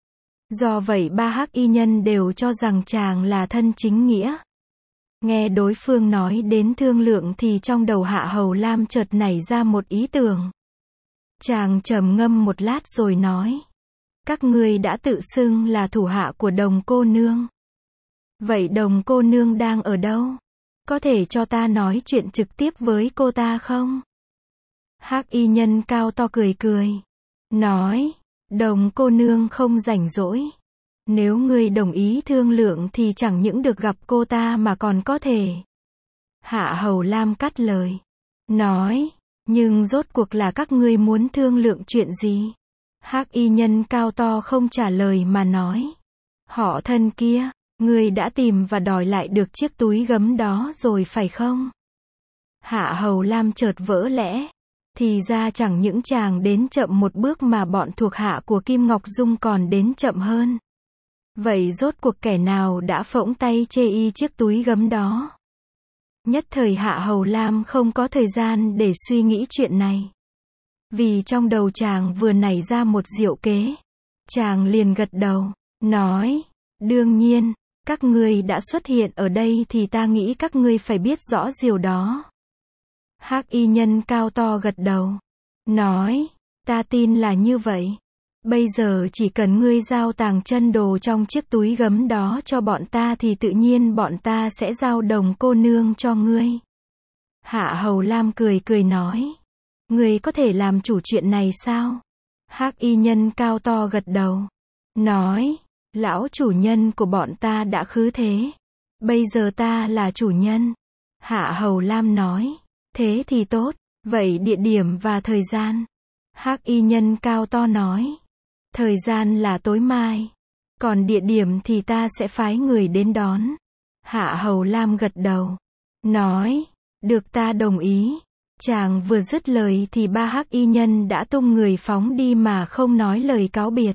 Do vậy ba hắc y nhân đều cho rằng chàng là thân chính nghĩa. Nghe đối phương nói đến thương lượng thì trong đầu Hạ Hầu Lam chợt nảy ra một ý tưởng. Chàng trầm ngâm một lát rồi nói: các ngươi đã tự xưng là thủ hạ của Đồng cô nương. Vậy Đồng cô nương đang ở đâu? Có thể cho ta nói chuyện trực tiếp với cô ta không? Hắc y nhân cao to cười cười, nói: Đồng cô nương không rảnh rỗi. Nếu ngươi đồng ý thương lượng thì chẳng những được gặp cô ta mà còn có thể. Hạ Hầu Lam cắt lời, nói: nhưng rốt cuộc là các ngươi muốn thương lượng chuyện gì? Hắc y nhân cao to không trả lời mà nói: họ thân kia, ngươi đã tìm và đòi lại được chiếc túi gấm đó rồi phải không? Hạ Hầu Lam chợt vỡ lẽ. Thì ra chẳng những chàng đến chậm một bước mà bọn thuộc hạ của Kim Ngọc Dung còn đến chậm hơn. Vậy rốt cuộc kẻ nào đã phỗng tay chê y chiếc túi gấm đó? Nhất thời Hạ Hầu Lam không có thời gian để suy nghĩ chuyện này. Vì trong đầu chàng vừa nảy ra một diệu kế. Chàng liền gật đầu, nói: đương nhiên, các ngươi đã xuất hiện ở đây thì ta nghĩ các ngươi phải biết rõ điều đó. Hắc y nhân cao to gật đầu, nói: ta tin là như vậy. Bây giờ chỉ cần ngươi giao tàng chân đồ trong chiếc túi gấm đó cho bọn ta thì tự nhiên bọn ta sẽ giao Đồng cô nương cho ngươi. Hạ Hầu Lam cười cười nói: ngươi có thể làm chủ chuyện này sao? Hắc y nhân cao to gật đầu, nói: lão chủ nhân của bọn ta đã khứ thế. Bây giờ ta là chủ nhân. Hạ Hầu Lam nói: thế thì tốt, vậy địa điểm và thời gian? Hắc y nhân cao to nói: thời gian là tối mai, còn địa điểm thì ta sẽ phái người đến đón. Hạ Hầu Lam gật đầu, nói: được, ta đồng ý. Chàng vừa dứt lời thì ba hắc y nhân đã tung người phóng đi mà không nói lời cáo biệt.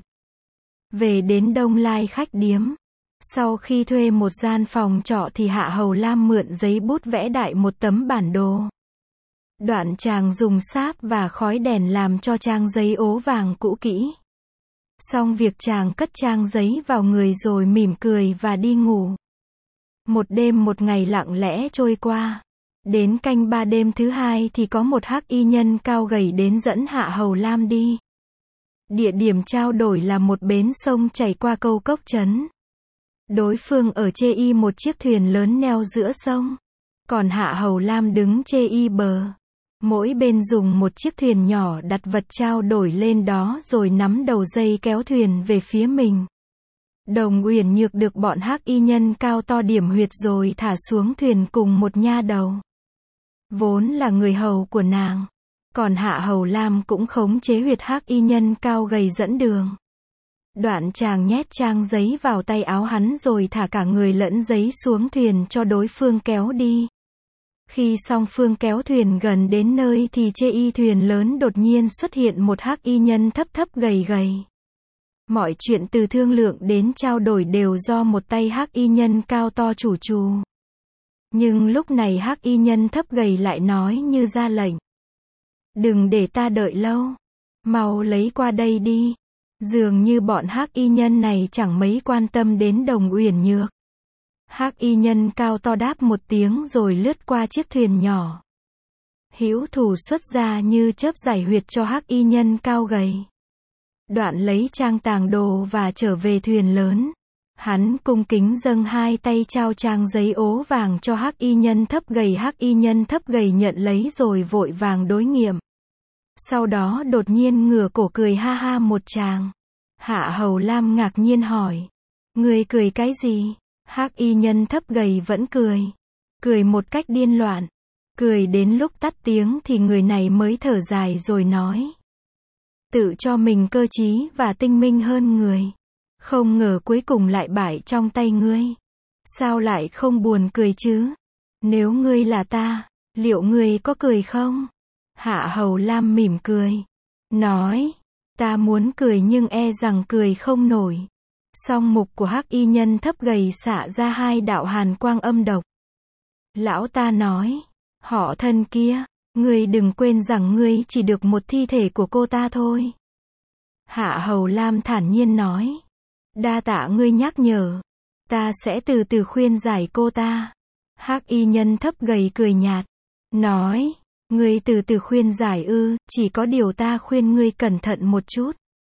Về đến Đông Lai khách điếm. Sau khi thuê một gian phòng trọ thì Hạ Hầu Lam mượn giấy bút vẽ đại một tấm bản đồ. Đoạn chàng dùng sáp và khói đèn làm cho trang giấy ố vàng cũ kỹ. Xong việc chàng cất trang giấy vào người rồi mỉm cười và đi ngủ. Một đêm một ngày lặng lẽ trôi qua. Đến canh ba đêm thứ hai thì có một hắc y nhân cao gầy đến dẫn Hạ Hầu Lam đi. Địa điểm trao đổi là một bến sông chảy qua Câu Cốc trấn. Đối phương ở chê y một chiếc thuyền lớn neo giữa sông. Còn Hạ Hầu Lam đứng chê y bờ. Mỗi bên dùng một chiếc thuyền nhỏ đặt vật trao đổi lên đó rồi nắm đầu dây kéo thuyền về phía mình. Đồng Uyển Nhược được bọn hắc y nhân cao to điểm huyệt rồi thả xuống thuyền cùng một nha đầu. Vốn là người hầu của nàng. Còn Hạ Hầu Lam cũng khống chế huyệt hắc y nhân cao gầy dẫn đường. Đoạn chàng nhét trang giấy vào tay áo hắn rồi thả cả người lẫn giấy xuống thuyền cho đối phương kéo đi. Khi song phương kéo thuyền gần đến nơi thì chê y thuyền lớn đột nhiên xuất hiện một hắc y nhân thấp thấp gầy gầy. Mọi chuyện từ thương lượng đến trao đổi đều do một tay hắc y nhân cao to chủ trù. Nhưng lúc này hắc y nhân thấp gầy lại nói như ra lệnh: đừng để ta đợi lâu, mau lấy qua đây đi. Dường như bọn hắc y nhân này chẳng mấy quan tâm đến Đồng Uyển Nhược. Hắc y nhân cao to đáp một tiếng rồi lướt qua chiếc thuyền nhỏ. Hữu thủ xuất ra như chớp giải huyệt cho hắc y nhân cao gầy. Đoạn lấy trang tàng đồ và trở về thuyền lớn. Hắn cung kính dâng hai tay trao trang giấy ố vàng cho hắc y nhân thấp gầy. Hắc y nhân thấp gầy nhận lấy rồi vội vàng đối nghiệm. Sau đó đột nhiên ngửa cổ cười ha ha một tràng. Hạ Hầu Lam ngạc nhiên hỏi. Người cười cái gì? Hắc y nhân thấp gầy vẫn cười. Cười một cách điên loạn. Cười đến lúc tắt tiếng thì người này mới thở dài rồi nói. Tự cho mình cơ trí và tinh minh hơn người. Không ngờ cuối cùng lại bại trong tay ngươi. Sao lại không buồn cười chứ? Nếu ngươi là ta, liệu ngươi có cười không? Hạ Hầu Lam mỉm cười. Nói. Ta muốn cười nhưng e rằng cười không nổi. Song mục của hắc y nhân thấp gầy xạ ra hai đạo hàn quang âm độc. Lão ta nói. Họ thân kia, ngươi đừng quên rằng ngươi chỉ được một thi thể của cô ta thôi. Hạ Hầu Lam thản nhiên nói. Đa tạ ngươi nhắc nhở. Ta sẽ từ từ khuyên giải cô ta. Hắc y nhân thấp gầy cười nhạt. Nói. Ngươi từ từ khuyên giải ư, chỉ có điều ta khuyên ngươi cẩn thận một chút.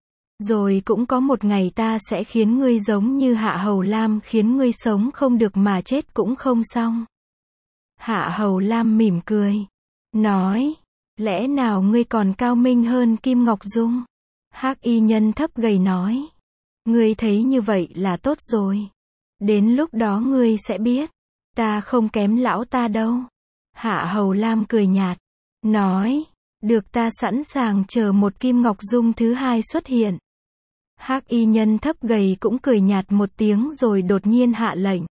Rồi cũng có một ngày ta sẽ khiến ngươi giống như Hạ Hầu Lam, khiến ngươi sống không được mà chết cũng không xong. Hạ Hầu Lam mỉm cười. Nói. Lẽ nào ngươi còn cao minh hơn Kim Ngọc Dung? Hắc y nhân thấp gầy nói. Ngươi thấy như vậy là tốt rồi. Đến lúc đó ngươi sẽ biết. Ta không kém lão ta đâu. Hạ Hầu Lam cười nhạt. Nói. Được, ta sẵn sàng chờ một Kim Ngọc Dung thứ hai xuất hiện. Hắc y nhân thấp gầy cũng cười nhạt một tiếng rồi đột nhiên hạ lệnh.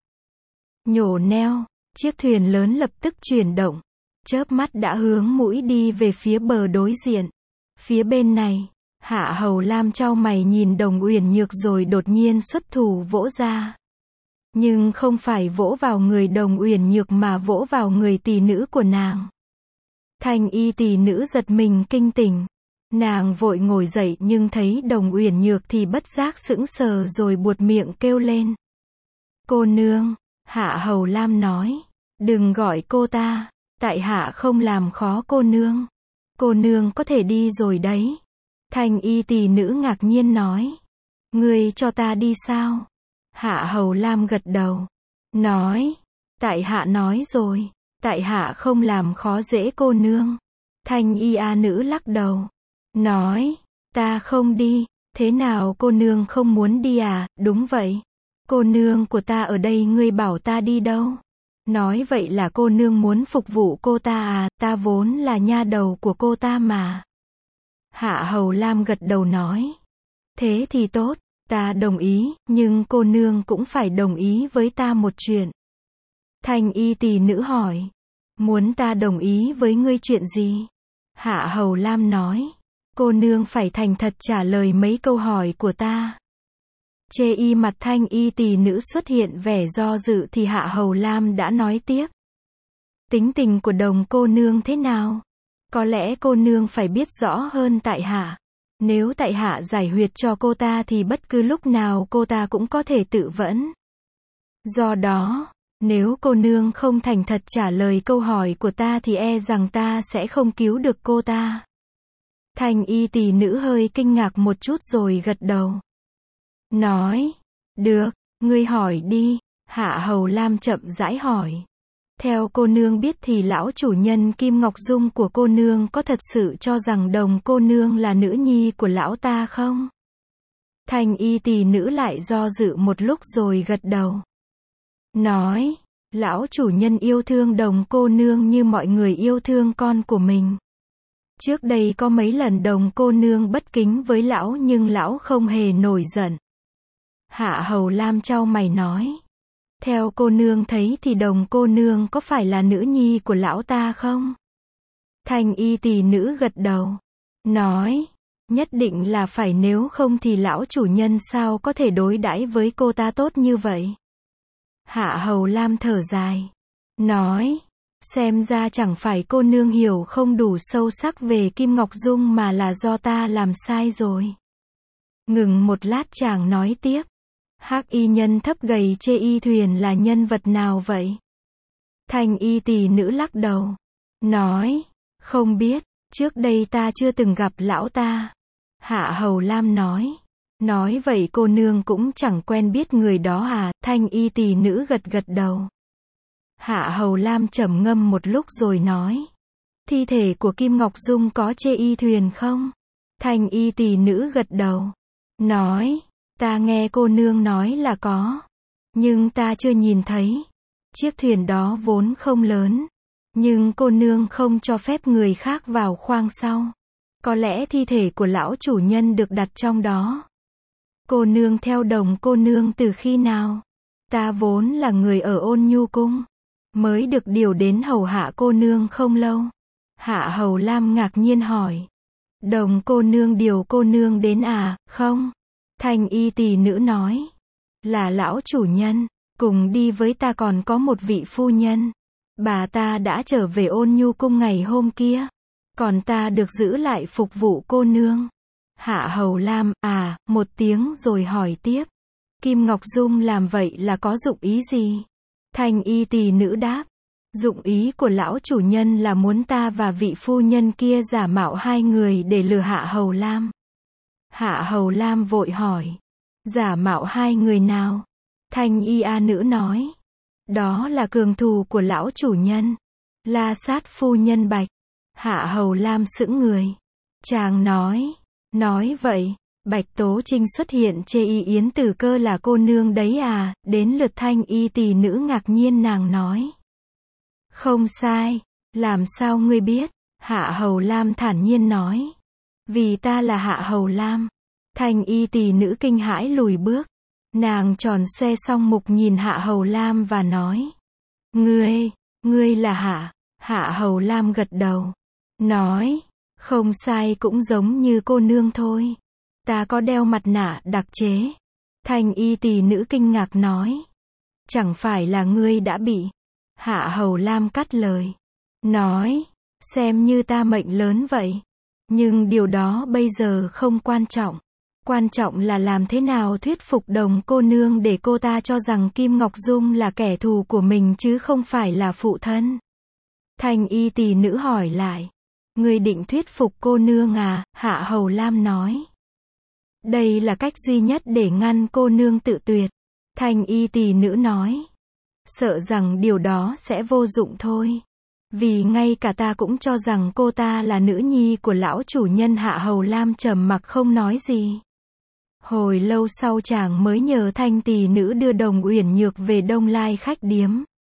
Nhổ neo. Chiếc thuyền lớn lập tức chuyển động. Chớp mắt đã hướng mũi đi về phía bờ đối diện. Phía bên này. Hạ Hầu Lam chau mày nhìn Đồng Uyển Nhược rồi đột nhiên xuất thủ vỗ ra. Nhưng không phải vỗ vào người Đồng Uyển Nhược mà vỗ vào người tỷ nữ của nàng. Thanh y tỷ nữ giật mình kinh tỉnh. Nàng vội ngồi dậy nhưng thấy Đồng Uyển Nhược thì bất giác sững sờ rồi buột miệng kêu lên. Cô nương, Hạ Hầu Lam nói. Đừng gọi cô ta, tại hạ không làm khó cô nương. Cô nương có thể đi rồi đấy. Thanh y tỷ nữ ngạc nhiên nói. Ngươi cho ta đi sao? Hạ Hầu Lam gật đầu. Nói. Tại hạ nói rồi. Tại hạ không làm khó dễ cô nương. Thanh y a nữ lắc đầu. Nói. Ta không đi. Thế nào cô nương không muốn đi à? Đúng vậy. Cô nương của ta ở đây, ngươi bảo ta đi đâu? Nói vậy là cô nương muốn phục vụ cô ta à? Ta vốn là nha đầu của cô ta mà. Hạ Hầu Lam gật đầu nói. Thế thì tốt, ta đồng ý, nhưng cô nương cũng phải đồng ý với ta một chuyện. Thanh y tỷ nữ hỏi. Muốn ta đồng ý với ngươi chuyện gì? Hạ Hầu Lam nói. Cô nương phải thành thật trả lời mấy câu hỏi của ta. Chê y mặt thanh y tỷ nữ xuất hiện vẻ do dự thì Hạ Hầu Lam đã nói tiếp. Tính tình của Đồng cô nương thế nào? Có lẽ cô nương phải biết rõ hơn tại hạ. Nếu tại hạ giải huyệt cho cô ta thì bất cứ lúc nào cô ta cũng có thể tự vẫn. Do đó, nếu cô nương không thành thật trả lời câu hỏi của ta thì e rằng ta sẽ không cứu được cô ta. Thanh y tỷ nữ hơi kinh ngạc một chút rồi gật đầu. Nói. Được, ngươi hỏi đi. Hạ Hầu Lam chậm rãi hỏi. Theo cô nương biết thì lão chủ nhân Kim Ngọc Dung của cô nương có thật sự cho rằng Đồng cô nương là nữ nhi của lão ta không? Thanh y tỷ nữ lại do dự một lúc rồi gật đầu. Nói. Lão chủ nhân yêu thương Đồng cô nương như mọi người yêu thương con của mình. Trước đây có mấy lần Đồng cô nương bất kính với lão nhưng lão không hề nổi giận. Hạ Hầu Lam chau mày nói. Theo cô nương thấy thì Đồng cô nương có phải là nữ nhi của lão ta không? Thanh y tỷ nữ gật đầu. Nói. Nhất định là phải, nếu không thì lão chủ nhân sao có thể đối đãi với cô ta tốt như vậy? Hạ Hầu Lam thở dài. Nói. Xem ra chẳng phải cô nương hiểu không đủ sâu sắc về Kim Ngọc Dung mà là do ta làm sai rồi. Ngừng một lát chàng nói tiếp. Hắc y nhân thấp gầy chê y thuyền là nhân vật nào vậy? Thanh y tỷ nữ lắc đầu. Nói. Không biết, trước đây ta chưa từng gặp lão ta. Hạ Hầu Lam nói. Nói vậy cô nương cũng chẳng quen biết người đó à, thanh y tỷ nữ gật gật đầu. Hạ Hầu Lam trầm ngâm một lúc rồi nói. Thi thể của Kim Ngọc Dung có chê y thuyền không? Thanh y tỷ nữ gật đầu. Nói, ta nghe cô nương nói là có. Nhưng ta chưa nhìn thấy. Chiếc thuyền đó vốn không lớn. Nhưng cô nương không cho phép người khác vào khoang sau. Có lẽ thi thể của lão chủ nhân được đặt trong đó. Cô nương theo Đồng cô nương từ khi nào? Ta vốn là người ở Ôn Nhu Cung. Mới được điều đến hầu hạ cô nương không lâu. Hạ Hầu Lam ngạc nhiên hỏi. Đồng cô nương điều cô nương đến à, không? Thanh y tỷ nữ nói. Là lão chủ nhân, cùng đi với ta còn có một vị phu nhân. Bà ta đã trở về Ôn Nhu Cung ngày hôm kia. Còn ta được giữ lại phục vụ cô nương. Hạ Hầu Lam, à, một tiếng rồi hỏi tiếp. Kim Ngọc Dung làm vậy là có dụng ý gì? Thanh y tỷ nữ đáp. Dụng ý của lão chủ nhân là muốn ta và vị phu nhân kia giả mạo hai người để lừa Hạ Hầu Lam. Hạ Hầu Lam vội hỏi. Giả mạo hai người nào? Thanh y a nữ nói. Đó là cường thù của lão chủ nhân. La Sát phu nhân Bạch. Hạ Hầu Lam sững người. Chàng nói. Nói vậy, Bạch Tố Trinh xuất hiện chê y Yến Tử Cơ là cô nương đấy à, đến lượt thanh y tỷ nữ ngạc nhiên nàng nói. Không sai, làm sao ngươi biết? Hạ Hầu Lam thản nhiên nói. Vì ta là Hạ Hầu Lam. Thanh y tỷ nữ kinh hãi lùi bước. Nàng tròn xoe song mục nhìn Hạ Hầu Lam và nói. Ngươi, ngươi là Hạ, Hạ Hầu Lam gật đầu. Nói, không sai cũng giống như cô nương thôi. Ta có đeo mặt nạ đặc chế. Thanh y tỷ nữ kinh ngạc nói. Chẳng phải là ngươi đã bị. Hạ Hầu Lam cắt lời. Nói, xem như ta mệnh lớn vậy. Nhưng điều đó bây giờ không quan trọng. Quan trọng là làm thế nào thuyết phục Đồng cô nương để cô ta cho rằng Kim Ngọc Dung là kẻ thù của mình chứ không phải là phụ thân. Thanh y tỷ nữ hỏi lại. Ngươi định thuyết phục cô nương à? Hạ Hầu Lam nói. Đây là cách duy nhất để ngăn cô nương tự tuyệt. Thanh y tỷ nữ nói. Sợ rằng điều đó sẽ vô dụng thôi. Vì ngay cả ta cũng cho rằng cô ta là nữ nhi của lão chủ nhân. Hạ Hầu Lam trầm mặc không nói gì. Hồi lâu sau chàng mới nhờ thanh tỷ nữ đưa Đồng Uyển Nhược về Đông Lai khách điếm.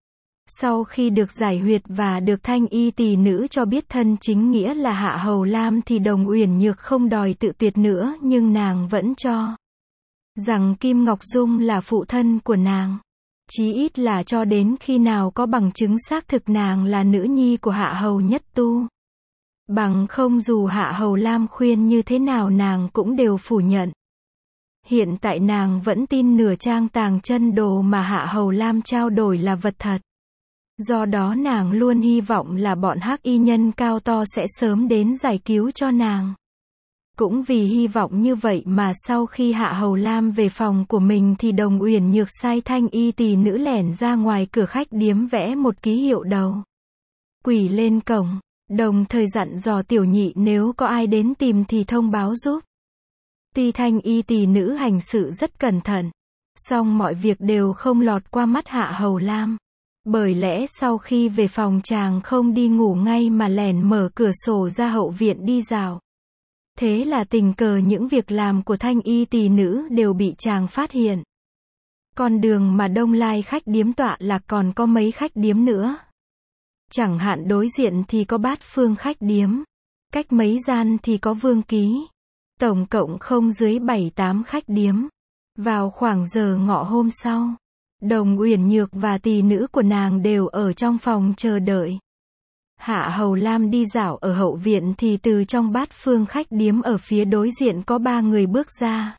Sau khi được giải huyệt và được thanh y tỷ nữ cho biết thân chính nghĩa là Hạ Hầu Lam thì Đồng Uyển Nhược không đòi tự tuyệt nữa nhưng nàng vẫn cho rằng Kim Ngọc Dung là phụ thân của nàng. Chí ít là cho đến khi nào có bằng chứng xác thực nàng là nữ nhi của Hạ Hầu Nhất Tu. Bằng không dù Hạ Hầu Lam khuyên như thế nào nàng cũng đều phủ nhận. Hiện tại nàng vẫn tin nửa trang tàng chân đồ mà Hạ Hầu Lam trao đổi là vật thật. Do đó nàng luôn hy vọng là bọn hắc y nhân cao to sẽ sớm đến giải cứu cho nàng. Cũng vì hy vọng như vậy mà sau khi Hạ Hầu Lam về phòng của mình thì Đồng Uyển Nhược sai thanh y tỷ nữ lẻn ra ngoài cửa khách điếm vẽ một ký hiệu đầu quỷ lên cổng, đồng thời dặn dò tiểu nhị nếu có ai đến tìm thì thông báo giúp. Tuy thanh y tỷ nữ hành sự rất cẩn thận, song mọi việc đều không lọt qua mắt Hạ Hầu Lam. Bởi lẽ sau khi về phòng chàng không đi ngủ ngay mà lẻn mở cửa sổ ra hậu viện đi dạo. Thế là tình cờ những việc làm của thanh y tỷ nữ đều bị chàng phát hiện. Con đường mà Đông Lai khách điếm tọa lạc còn có mấy khách điếm nữa. Chẳng hạn đối diện thì có Bát Phương khách điếm. Cách mấy gian thì có Vương Ký. Tổng cộng không dưới bảy tám khách điếm. Vào khoảng giờ ngọ hôm sau, Đồng Uyển Nhược và tỷ nữ của nàng đều ở trong phòng chờ đợi. Hạ Hầu Lam đi dạo ở hậu viện thì từ trong Bát Phương khách điếm ở phía đối diện có ba người bước ra.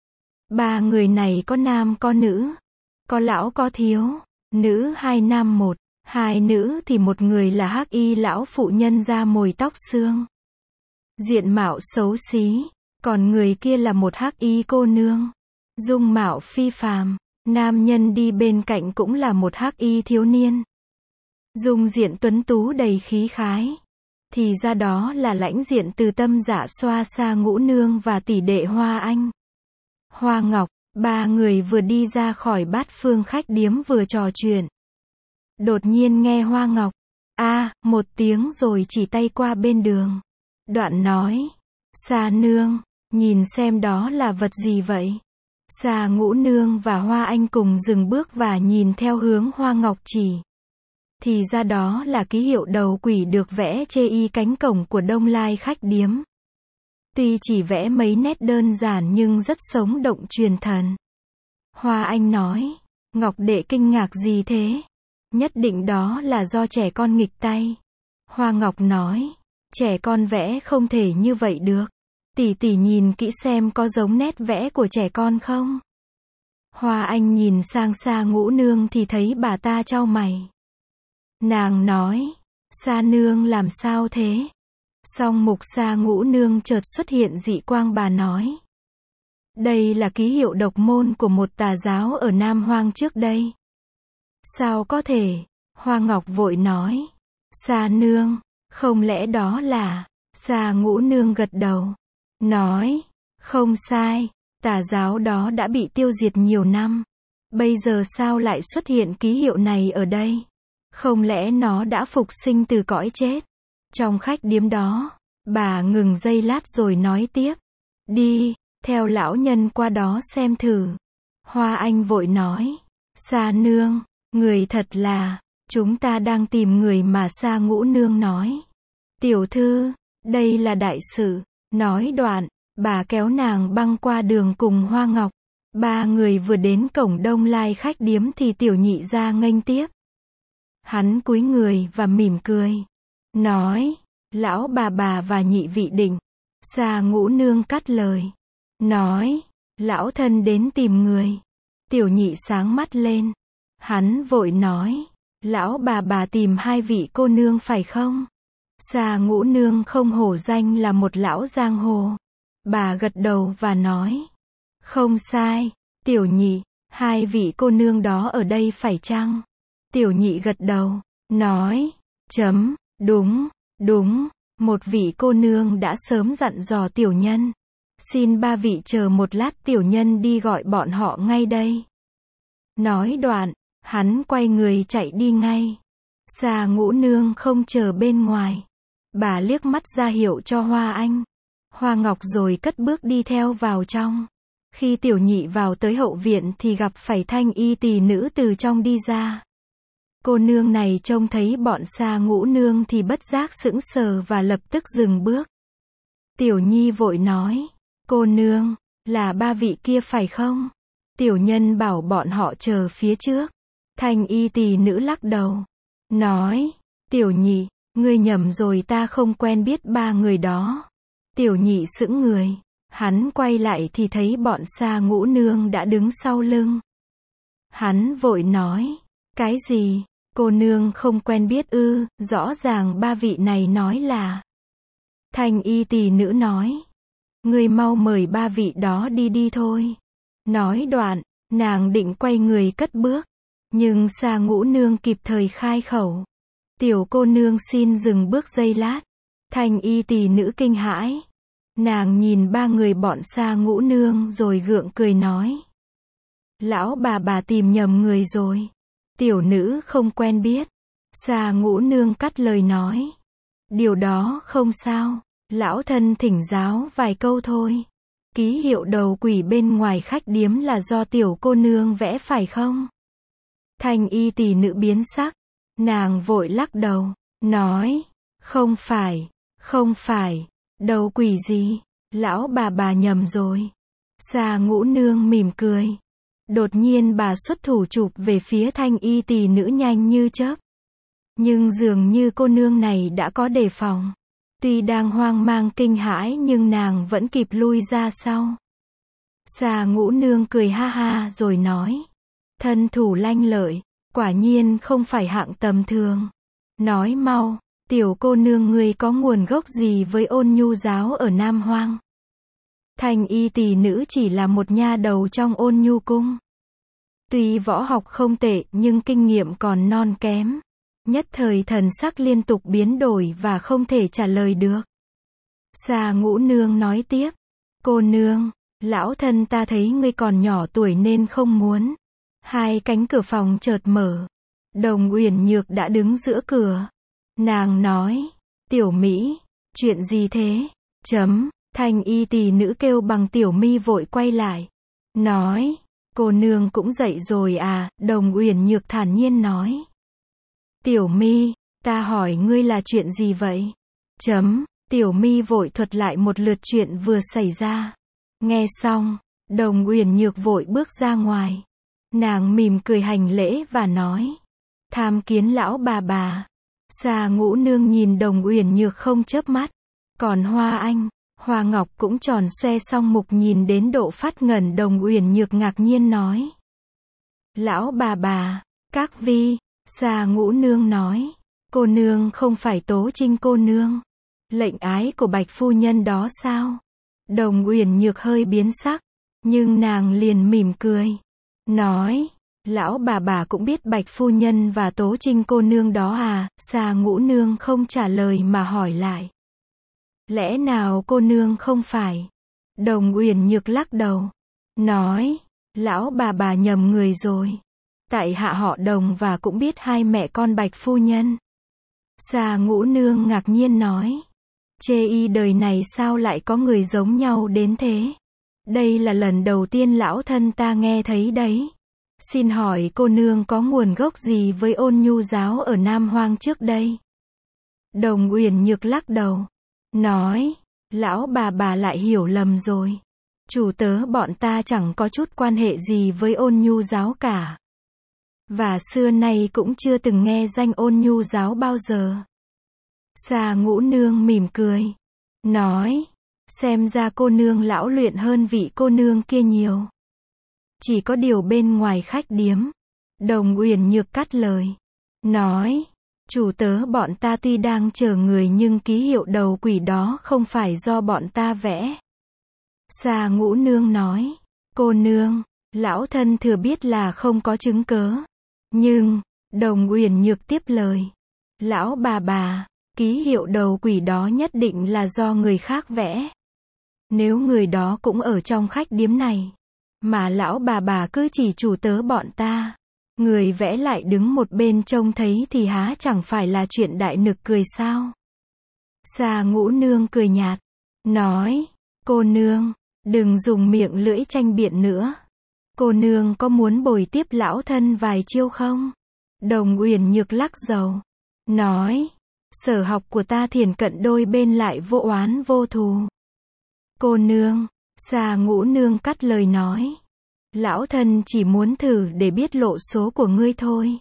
Ba người này có nam có nữ, có lão có thiếu, nữ hai nam một, hai nữ thì một người là hắc y lão phụ nhân da mồi tóc xương, diện mạo xấu xí, còn người kia là một hắc y cô nương, dung mạo phi phàm. Nam nhân đi bên cạnh cũng là một hắc y thiếu niên, dung diện tuấn tú đầy khí khái. Thì ra đó là lãnh diện từ Tâm Dạ Xoa Sa Ngũ Nương và tỷ đệ Hoa Anh, Hoa Ngọc. Ba người vừa đi ra khỏi Bát Phương khách điếm vừa trò chuyện. Đột nhiên nghe Hoa Ngọc a một tiếng rồi chỉ tay qua bên đường. Đoạn nói, Sa nương, nhìn xem đó là vật gì vậy? Sa Ngũ Nương và Hoa Anh cùng dừng bước và nhìn theo hướng Hoa Ngọc chỉ. Thì ra đó là ký hiệu đầu quỷ được vẽ chê y cánh cổng của Đông Lai khách điếm. Tuy chỉ vẽ mấy nét đơn giản nhưng rất sống động truyền thần. Hoa Anh nói, Ngọc đệ kinh ngạc gì thế? Nhất định đó là do trẻ con nghịch tay. Hoa Ngọc nói, trẻ con vẽ không thể như vậy được. Tỷ tỷ nhìn kỹ xem có giống nét vẽ của trẻ con không? Hoa Anh nhìn sang Sa Ngũ Nương thì thấy bà ta chau mày. Nàng nói, Sa nương làm sao thế? Song mục Sa Ngũ Nương chợt xuất hiện dị quang, bà nói, đây là ký hiệu độc môn của một tà giáo ở Nam Hoang trước đây. Sao có thể? Hoa Ngọc vội nói, Sa nương, không lẽ đó là... Sa Ngũ Nương gật đầu, nói, không sai, tà giáo đó đã bị tiêu diệt nhiều năm. Bây giờ sao lại xuất hiện ký hiệu này ở đây? Không lẽ nó đã phục sinh từ cõi chết? Trong khách điếm đó, bà ngừng giây lát rồi nói tiếp, đi, theo lão nhân qua đó xem thử. Hoa Anh vội nói, Sa nương, người thật là, chúng ta đang tìm người mà. Sa Ngũ Nương nói, tiểu thư, đây là đại sự. Nói đoạn, bà kéo nàng băng qua đường cùng Hoa Ngọc. Ba người vừa đến cổng Đông Lai khách điếm thì Tiểu Nhị ra nghênh tiếp. Hắn cúi người và mỉm cười, nói, lão bà bà và nhị vị định. Sa Ngũ Nương cắt lời, nói, lão thân đến tìm người. Tiểu Nhị sáng mắt lên, hắn vội nói, lão bà bà tìm hai vị cô nương phải không? Sa Ngũ Nương không hổ danh là một lão giang hồ. Bà gật đầu và nói, không sai. Tiểu Nhị, hai vị cô nương đó ở đây phải chăng? Tiểu Nhị gật đầu, nói, chấm, đúng, đúng, một vị cô nương đã sớm dặn dò tiểu nhân. Xin ba vị chờ một lát, tiểu nhân đi gọi bọn họ ngay đây. Nói đoạn, hắn quay người chạy đi ngay. Sa Ngũ Nương không chờ bên ngoài. Bà liếc mắt ra hiệu cho Hoa Anh, Hoa Ngọc rồi cất bước đi theo vào trong. Khi Tiểu Nhị vào tới hậu viện thì gặp phải Thanh Y tỳ nữ từ trong đi ra. Cô nương này trông thấy bọn Sa Ngũ Nương thì bất giác sững sờ và lập tức dừng bước. Tiểu Nhi vội nói, cô nương, là ba vị kia phải không? Tiểu nhân bảo bọn họ chờ phía trước. Thanh Y tỳ nữ lắc đầu, nói, Tiểu Nhị, ngươi nhầm rồi, ta không quen biết ba người đó. Tiểu Nhị sững người, hắn quay lại thì thấy bọn Sa Ngũ Nương đã đứng sau lưng. Hắn vội nói, cái gì? Cô nương không quen biết ư? Rõ ràng ba vị này nói là. Thanh Y tỳ nữ nói, ngươi mau mời ba vị đó đi đi thôi. Nói đoạn, nàng định quay người cất bước, nhưng Sa Ngũ Nương kịp thời khai khẩu, tiểu cô nương xin dừng bước giây lát. Thanh Y tỳ nữ kinh hãi, nàng nhìn ba người bọn Sa Ngũ Nương rồi gượng cười nói, lão bà bà tìm nhầm người rồi, tiểu nữ không quen biết. Sa Ngũ Nương cắt lời nói, điều đó không sao, lão thân thỉnh giáo vài câu thôi. Ký hiệu đầu quỷ bên ngoài khách điếm là do tiểu cô nương vẽ phải không? Thanh Y tỳ nữ biến sắc, nàng vội lắc đầu, nói, không phải, không phải, đầu quỷ gì, lão bà bà nhầm rồi. Sa Ngũ Nương mỉm cười, đột nhiên bà xuất thủ chụp về phía Thanh Y tỳ nữ nhanh như chớp. Nhưng dường như cô nương này đã có đề phòng. Tuy đang hoang mang kinh hãi nhưng nàng vẫn kịp lui ra sau. Sa Ngũ Nương cười ha ha rồi nói, thân thủ lanh lợi, quả nhiên không phải hạng tầm thường. Nói mau, tiểu cô nương ngươi có nguồn gốc gì với Ôn Nhu giáo ở Nam Hoang? Thanh Y tỳ nữ chỉ là một nha đầu trong Ôn Nhu cung. Tuy võ học không tệ nhưng kinh nghiệm còn non kém. Nhất thời thần sắc liên tục biến đổi và không thể trả lời được. Xà Ngũ Nương nói tiếp. Cô nương, lão thân ta thấy ngươi còn nhỏ tuổi nên không muốn. Hai cánh cửa phòng chợt mở. Đồng Uyển Nhược đã đứng giữa cửa. Nàng nói. Tiểu Mỹ, chuyện gì thế? Chấm, Thanh y tỳ nữ kêu bằng Tiểu Mi vội quay lại. Nói. Cô nương cũng dậy rồi à? Đồng Uyển Nhược thản nhiên nói. Tiểu Mi, ta hỏi ngươi là chuyện gì vậy? Chấm, Tiểu Mi vội thuật lại một lượt chuyện vừa xảy ra. Nghe xong, Đồng Uyển Nhược vội bước ra ngoài. Nàng mỉm cười hành lễ và nói. Tham kiến lão bà bà. Xà Ngũ Nương nhìn Đồng Uyển Nhược không chớp mắt. Còn Hoa Anh, Hoa Ngọc cũng tròn xoe song mục nhìn đến độ phát ngẩn. Đồng Uyển Nhược ngạc nhiên nói. Lão bà bà, các vi. Xà Ngũ Nương nói. Cô nương không phải Tố Trinh cô nương. Lệnh ái của Bạch phu nhân đó sao? Đồng Uyển Nhược hơi biến sắc. Nhưng nàng liền mỉm cười. Nói. Lão bà bà cũng biết Bạch phu nhân và Tố Trinh cô nương đó à? Xà Ngũ Nương không trả lời mà hỏi lại. Lẽ nào cô nương không phải? Đồng Uyển Nhược lắc đầu. Nói. Lão bà bà nhầm người rồi. Tại hạ họ Đồng và cũng biết hai mẹ con Bạch phu nhân. Xà Ngũ Nương ngạc nhiên nói. Chê y đời này sao lại có người giống nhau đến thế? Đây là lần đầu tiên lão thân ta nghe thấy đấy. Xin hỏi cô nương có nguồn gốc gì với Ôn Nhu giáo ở Nam Hoang trước đây? Đồng Uyển Nhược lắc đầu. Nói. Lão bà bà lại hiểu lầm rồi. Chủ tớ bọn ta chẳng có chút quan hệ gì với Ôn Nhu giáo cả. Và xưa nay cũng chưa từng nghe danh Ôn Nhu giáo bao giờ. Xà Ngũ Nương mỉm cười. Nói. Xem ra cô nương lão luyện hơn vị cô nương kia nhiều. Chỉ có điều bên ngoài khách điếm. Đồng Uyển Nhược cắt lời. Nói. Chủ tớ bọn ta tuy đang chờ người nhưng ký hiệu đầu quỷ đó không phải do bọn ta vẽ. Xà Ngũ Nương nói. Cô nương, lão thân thừa biết là không có chứng cớ. Nhưng, Đồng Uyển Nhược tiếp lời. Lão bà bà, ký hiệu đầu quỷ đó nhất định là do người khác vẽ. Nếu người đó cũng ở trong khách điếm này, mà lão bà bà cứ chỉ chủ tớ bọn ta, người vẽ lại đứng một bên trông thấy thì há chẳng phải là chuyện đại nực cười sao? Xà Ngũ Nương cười nhạt, nói, cô nương, đừng dùng miệng lưỡi tranh biện nữa. Cô nương có muốn bồi tiếp lão thân vài chiêu không? Đồng Uyển Nhược lắc đầu, nói, sở học của ta thiền cận đôi bên lại vô oán vô thù. Cô nương, Xà Ngũ Nương cắt lời nói, lão thân chỉ muốn thử để biết lộ số của ngươi thôi.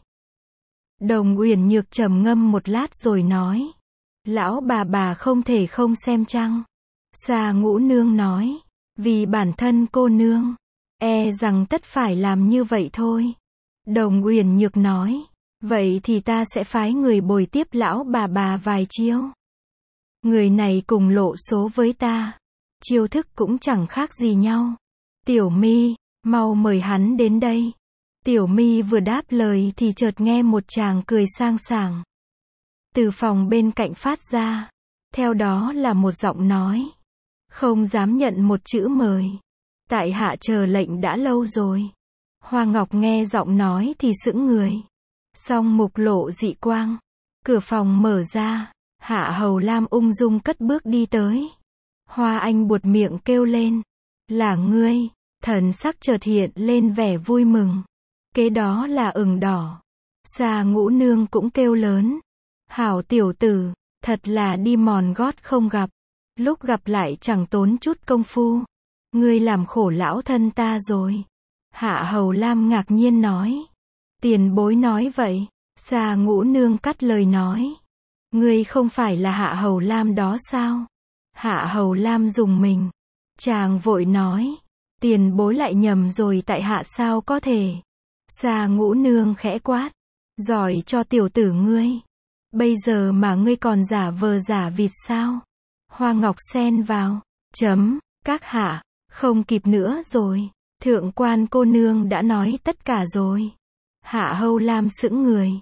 Đồng Uyển Nhược trầm ngâm một lát rồi nói, lão bà bà không thể không xem chăng? Xà Ngũ Nương nói, vì bản thân cô nương, e rằng tất phải làm như vậy thôi. Đồng Uyển Nhược nói, vậy thì ta sẽ phái người bồi tiếp lão bà bà vài chiêu. Người này cùng lộ số với ta, chiêu thức cũng chẳng khác gì nhau. Tiểu Mi, mau mời hắn đến đây. Tiểu Mi vừa đáp lời thì chợt nghe một chàng cười sang sảng từ phòng bên cạnh phát ra. Theo đó là một giọng nói, không dám nhận một chữ mời. Tại hạ chờ lệnh đã lâu rồi. Hoa Ngọc nghe giọng nói thì sững người. Song mục lộ dị quang. Cửa phòng mở ra. Hạ Hầu Lam ung dung cất bước đi tới. Hoa Anh buột miệng kêu lên. Là ngươi. Thần sắc chợt hiện lên vẻ vui mừng. Kế đó là ửng đỏ. Xà Ngũ Nương cũng kêu lớn. Hảo tiểu tử, thật là đi mòn gót không gặp. Lúc gặp lại chẳng tốn chút công phu. Ngươi làm khổ lão thân ta rồi. Hạ Hầu Lam ngạc nhiên nói. Tiền bối nói vậy. Xà Ngũ Nương cắt lời nói. Ngươi không phải là Hạ Hầu Lam đó sao? Hạ Hầu Lam rùng mình. Chàng vội nói. Tiền bối lại nhầm rồi, tại hạ sao có thể. Xà Ngũ Nương khẽ quát. Giỏi cho tiểu tử ngươi. Bây giờ mà ngươi còn giả vờ giả vịt sao? Hoa Ngọc xen vào. Chấm, các hạ, không kịp nữa rồi. Thượng quan cô nương đã nói tất cả rồi. Hạ Hầu Lam sững người.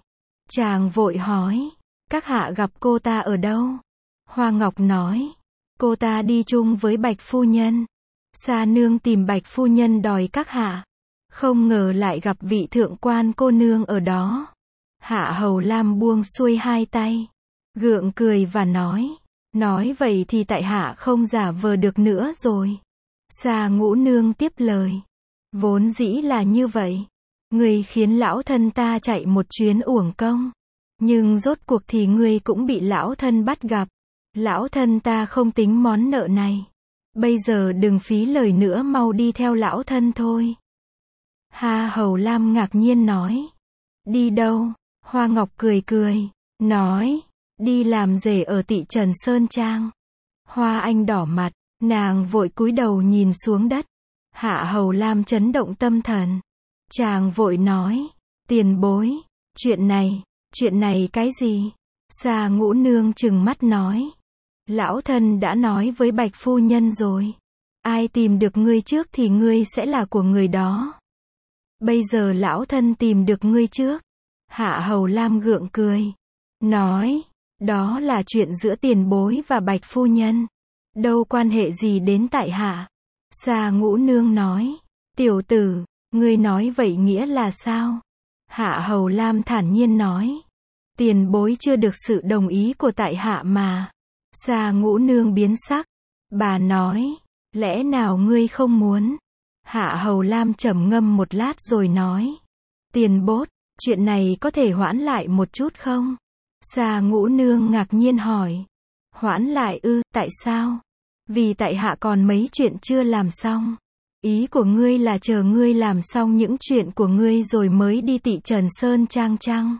Chàng vội hỏi, các hạ gặp cô ta ở đâu? Hoa Ngọc nói, cô ta đi chung với Bạch phu nhân. Sa nương tìm Bạch phu nhân đòi các hạ. Không ngờ lại gặp vị thượng quan cô nương ở đó. Hạ Hầu Lam buông xuôi hai tay, gượng cười và nói, nói vậy thì tại hạ không giả vờ được nữa rồi. Sa Ngũ nương tiếp lời, vốn dĩ là như vậy. Ngươi khiến lão thân ta chạy một chuyến uổng công. Nhưng rốt cuộc thì ngươi cũng bị lão thân bắt gặp. Lão thân ta không tính món nợ này. Bây giờ đừng phí lời nữa, mau đi theo lão thân thôi. Hạ Hầu Lam ngạc nhiên nói, đi đâu? Hoa Ngọc cười cười, nói, đi làm rể ở Tỵ Trần Sơn Trang. Hoa Anh đỏ mặt, nàng vội cúi đầu nhìn xuống đất. Hạ Hầu Lam chấn động tâm thần. Chàng vội nói, tiền bối, chuyện này, chuyện này cái gì? Sa Ngũ nương trừng mắt nói, lão thân đã nói với Bạch phu nhân rồi. Ai tìm được ngươi trước thì ngươi sẽ là của người đó. Bây giờ lão thân tìm được ngươi trước. Hạ Hầu Lam gượng cười, nói, đó là chuyện giữa tiền bối và Bạch phu nhân. Đâu quan hệ gì đến tại hạ. Sa Ngũ nương nói, tiểu tử, ngươi nói vậy nghĩa là sao? Hạ Hầu Lam thản nhiên nói, tiền bối chưa được sự đồng ý của tại hạ mà. Sa Ngũ nương biến sắc. Bà nói, lẽ nào ngươi không muốn? Hạ Hầu Lam trầm ngâm một lát rồi nói, tiền bối, chuyện này có thể hoãn lại một chút không? Sa Ngũ nương ngạc nhiên hỏi, hoãn lại ư, tại sao? Vì tại hạ còn mấy chuyện chưa làm xong. Ý của ngươi là chờ ngươi làm xong những chuyện của ngươi rồi mới đi Tỵ Trần Sơn Trang chăng?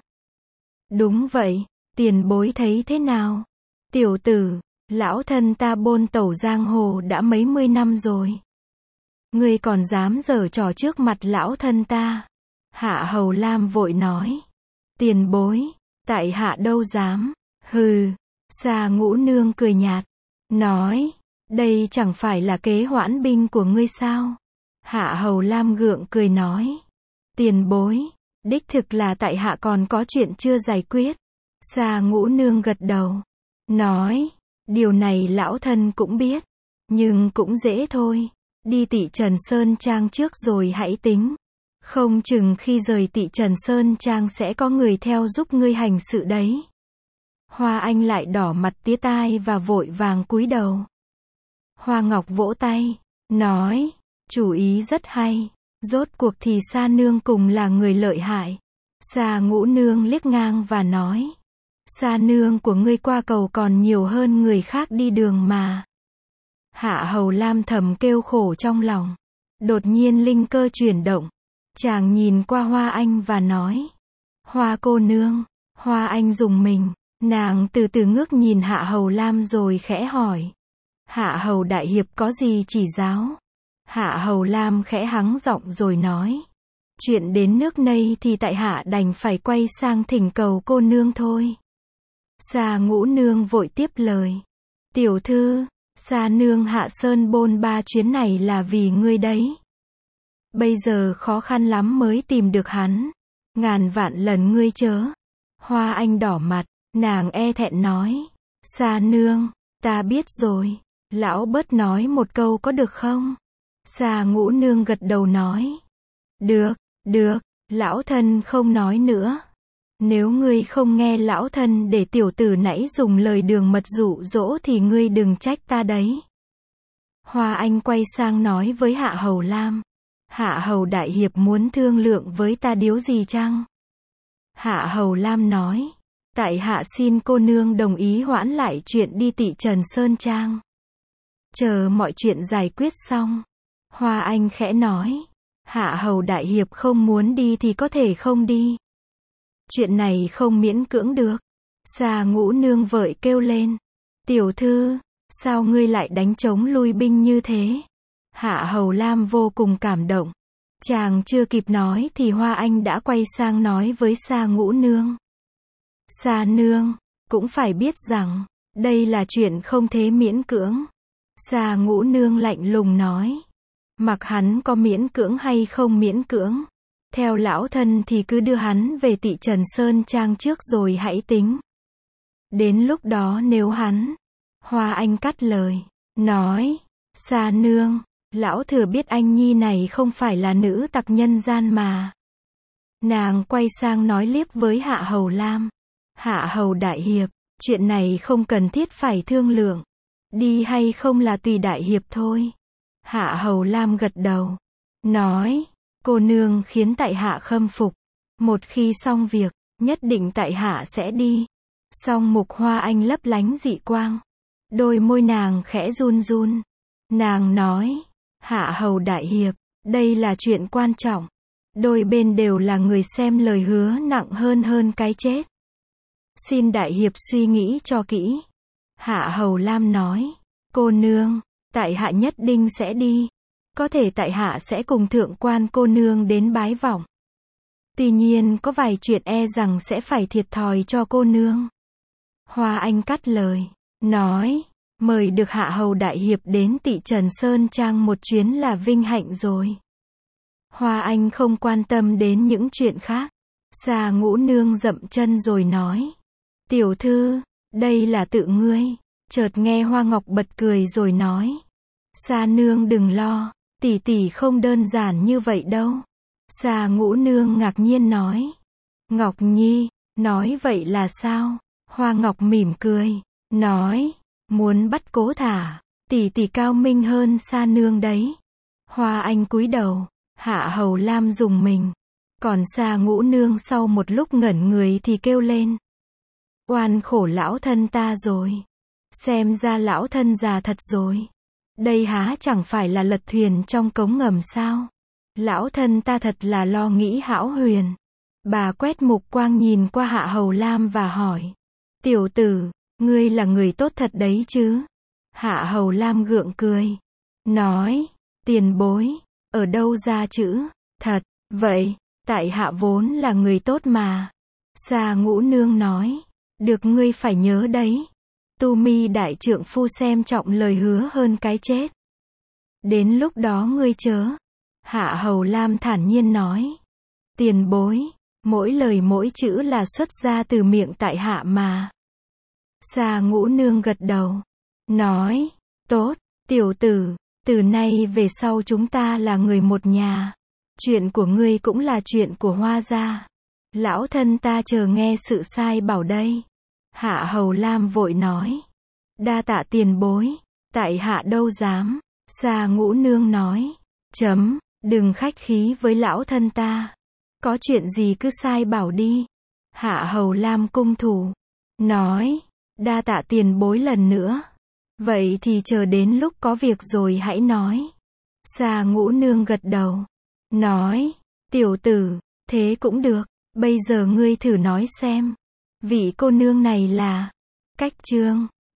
Đúng vậy, tiền bối thấy thế nào? Tiểu tử, lão thân ta bôn tẩu giang hồ đã mấy mươi năm rồi. Ngươi còn dám giở trò trước mặt lão thân ta? Hạ Hầu Lam vội nói, tiền bối, tại hạ đâu dám. Hừ. Sa Ngũ nương cười nhạt, nói, đây chẳng phải là kế hoãn binh của ngươi sao? Hạ Hầu Lam gượng cười nói, tiền bối, đích thực là tại hạ còn có chuyện chưa giải quyết. Sa Ngũ nương gật đầu, nói, điều này lão thân cũng biết, nhưng cũng dễ thôi. Đi Tỵ Trần Sơn Trang trước rồi hãy tính. Không chừng khi rời Tỵ Trần Sơn Trang sẽ có người theo giúp ngươi hành sự đấy. Hoa Anh lại đỏ mặt tía tai và vội vàng cúi đầu. Hoa Ngọc vỗ tay, nói, chủ ý rất hay. Rốt cuộc thì Sa nương cùng là người lợi hại. Sa Ngũ nương liếc ngang và nói, Sa nương của ngươi qua cầu còn nhiều hơn người khác đi đường mà. Hạ Hầu Lam thầm kêu khổ trong lòng. Đột nhiên linh cơ chuyển động. Chàng nhìn qua Hoa Anh và nói, Hoa cô nương. Hoa Anh rùng mình. Nàng từ từ ngước nhìn Hạ Hầu Lam rồi khẽ hỏi, Hạ Hầu đại hiệp có gì chỉ giáo? Hạ Hầu Lam khẽ hắng giọng rồi nói, chuyện đến nước này thì tại hạ đành phải quay sang thỉnh cầu cô nương thôi. Sa Ngũ nương vội tiếp lời, tiểu thư, Sa nương hạ sơn bôn ba chuyến này là vì ngươi đấy. Bây giờ khó khăn lắm mới tìm được hắn. Ngàn vạn lần ngươi chớ. Hoa Anh đỏ mặt, nàng e thẹn nói, Sa nương, ta biết rồi. Lão bớt nói một câu có được không? Sa Ngũ nương gật đầu nói, được, được, lão thân không nói nữa. Nếu ngươi không nghe lão thân để tiểu tử nãy dùng lời đường mật dụ dỗ thì ngươi đừng trách ta đấy. Hoa Anh quay sang nói với Hạ Hầu Lam, Hạ Hầu đại hiệp muốn thương lượng với ta điều gì chăng? Hạ Hầu Lam nói, tại hạ xin cô nương đồng ý hoãn lại chuyện đi Tỵ Trần Sơn Trang. Chờ mọi chuyện giải quyết xong. Hoa Anh khẽ nói, Hạ Hầu đại hiệp không muốn đi thì có thể không đi. Chuyện này không miễn cưỡng được. Sa Ngũ nương vội kêu lên, tiểu thư, sao ngươi lại đánh trống lui binh như thế? Hạ Hầu Lam vô cùng cảm động. Chàng chưa kịp nói thì Hoa Anh đã quay sang nói với Sa Ngũ nương, Sa nương, cũng phải biết rằng, đây là chuyện không thể miễn cưỡng. Sa Ngũ nương lạnh lùng nói, mặc hắn có miễn cưỡng hay không miễn cưỡng, Theo lão thân thì cứ đưa hắn về Tỵ Trần Sơn Trang trước rồi hãy tính. Đến lúc đó nếu hắn, Hoa Anh cắt lời, nói, Sa nương, lão thừa biết anh nhi này không phải là nữ tặc nhân gian mà. Nàng quay sang nói liếc với Hạ Hầu Lam. Hạ Hầu đại hiệp, chuyện này không cần thiết phải thương lượng. Đi hay không là tùy đại hiệp thôi. Hạ Hầu Lam gật đầu. Nói, cô nương khiến tại hạ khâm phục. Một khi xong việc, nhất định tại hạ sẽ đi. Song mục Hoa Anh lấp lánh dị quang. Đôi môi nàng khẽ run run. Nàng nói, Hạ Hầu đại hiệp, đây là chuyện quan trọng. Đôi bên đều là người xem lời hứa nặng hơn hơn cái chết. Xin đại hiệp suy nghĩ cho kỹ. Hạ Hầu Lam nói, cô nương, tại hạ nhất định sẽ đi. Có thể tại hạ sẽ cùng thượng quan cô nương đến bái vọng. Tuy nhiên có vài chuyện e rằng sẽ phải thiệt thòi cho cô nương. Hoa Anh cắt lời, nói, mời được Hạ Hầu đại hiệp đến Tỵ Trần Sơn Trang một chuyến là vinh hạnh rồi. Hoa Anh không quan tâm đến những chuyện khác. Sa Ngũ nương dậm chân rồi nói, tiểu thư, đây là tự ngươi. Chợt nghe Hoa Ngọc bật cười rồi nói, Sa nương đừng lo, tỷ tỷ không đơn giản như vậy đâu. Sa Ngũ nương ngạc nhiên nói, Ngọc Nhi, nói vậy là sao? Hoa Ngọc mỉm cười, nói, muốn bắt cố thả, tỷ tỷ cao minh hơn Sa nương đấy. Hoa Anh cúi đầu, Hạ Hầu Lam dùng mình. Còn Sa Ngũ nương sau một lúc ngẩn người thì kêu lên, oan khổ lão thân ta rồi. Xem ra lão thân già thật rồi. Đây há chẳng phải là lật thuyền trong cống ngầm sao? Lão thân ta thật là lo nghĩ hão huyền. Bà quét mục quang nhìn qua Hạ Hầu Lam và hỏi, tiểu tử, ngươi là người tốt thật đấy chứ? Hạ Hầu Lam gượng cười, nói, tiền bối, ở đâu ra chữ thật? Vậy, tại hạ vốn là người tốt mà. Sa Ngũ nương nói, được ngươi phải nhớ đấy. Tu Mi đại trượng phu xem trọng lời hứa hơn cái chết. Đến lúc đó ngươi chớ. Hạ Hầu Lam thản nhiên nói, tiền bối, mỗi lời mỗi chữ là xuất ra từ miệng tại hạ mà. Sa Ngũ nương gật đầu, nói, tốt, tiểu tử, từ nay về sau chúng ta là người một nhà. Chuyện của ngươi cũng là chuyện của Hoa gia. Lão thân ta chờ nghe sự sai bảo đây. Hạ Hầu Lam vội nói, đa tạ tiền bối, tại hạ đâu dám. Sa Ngũ nương nói, chấm, đừng khách khí với lão thân ta. Có chuyện gì cứ sai bảo đi. Hạ Hầu Lam cung thủ, nói, đa tạ tiền bối lần nữa. Vậy thì chờ đến lúc có việc rồi hãy nói. Sa Ngũ nương gật đầu, nói, tiểu tử, thế cũng được. Bây giờ ngươi thử nói xem, vị cô nương này là Cách Trương.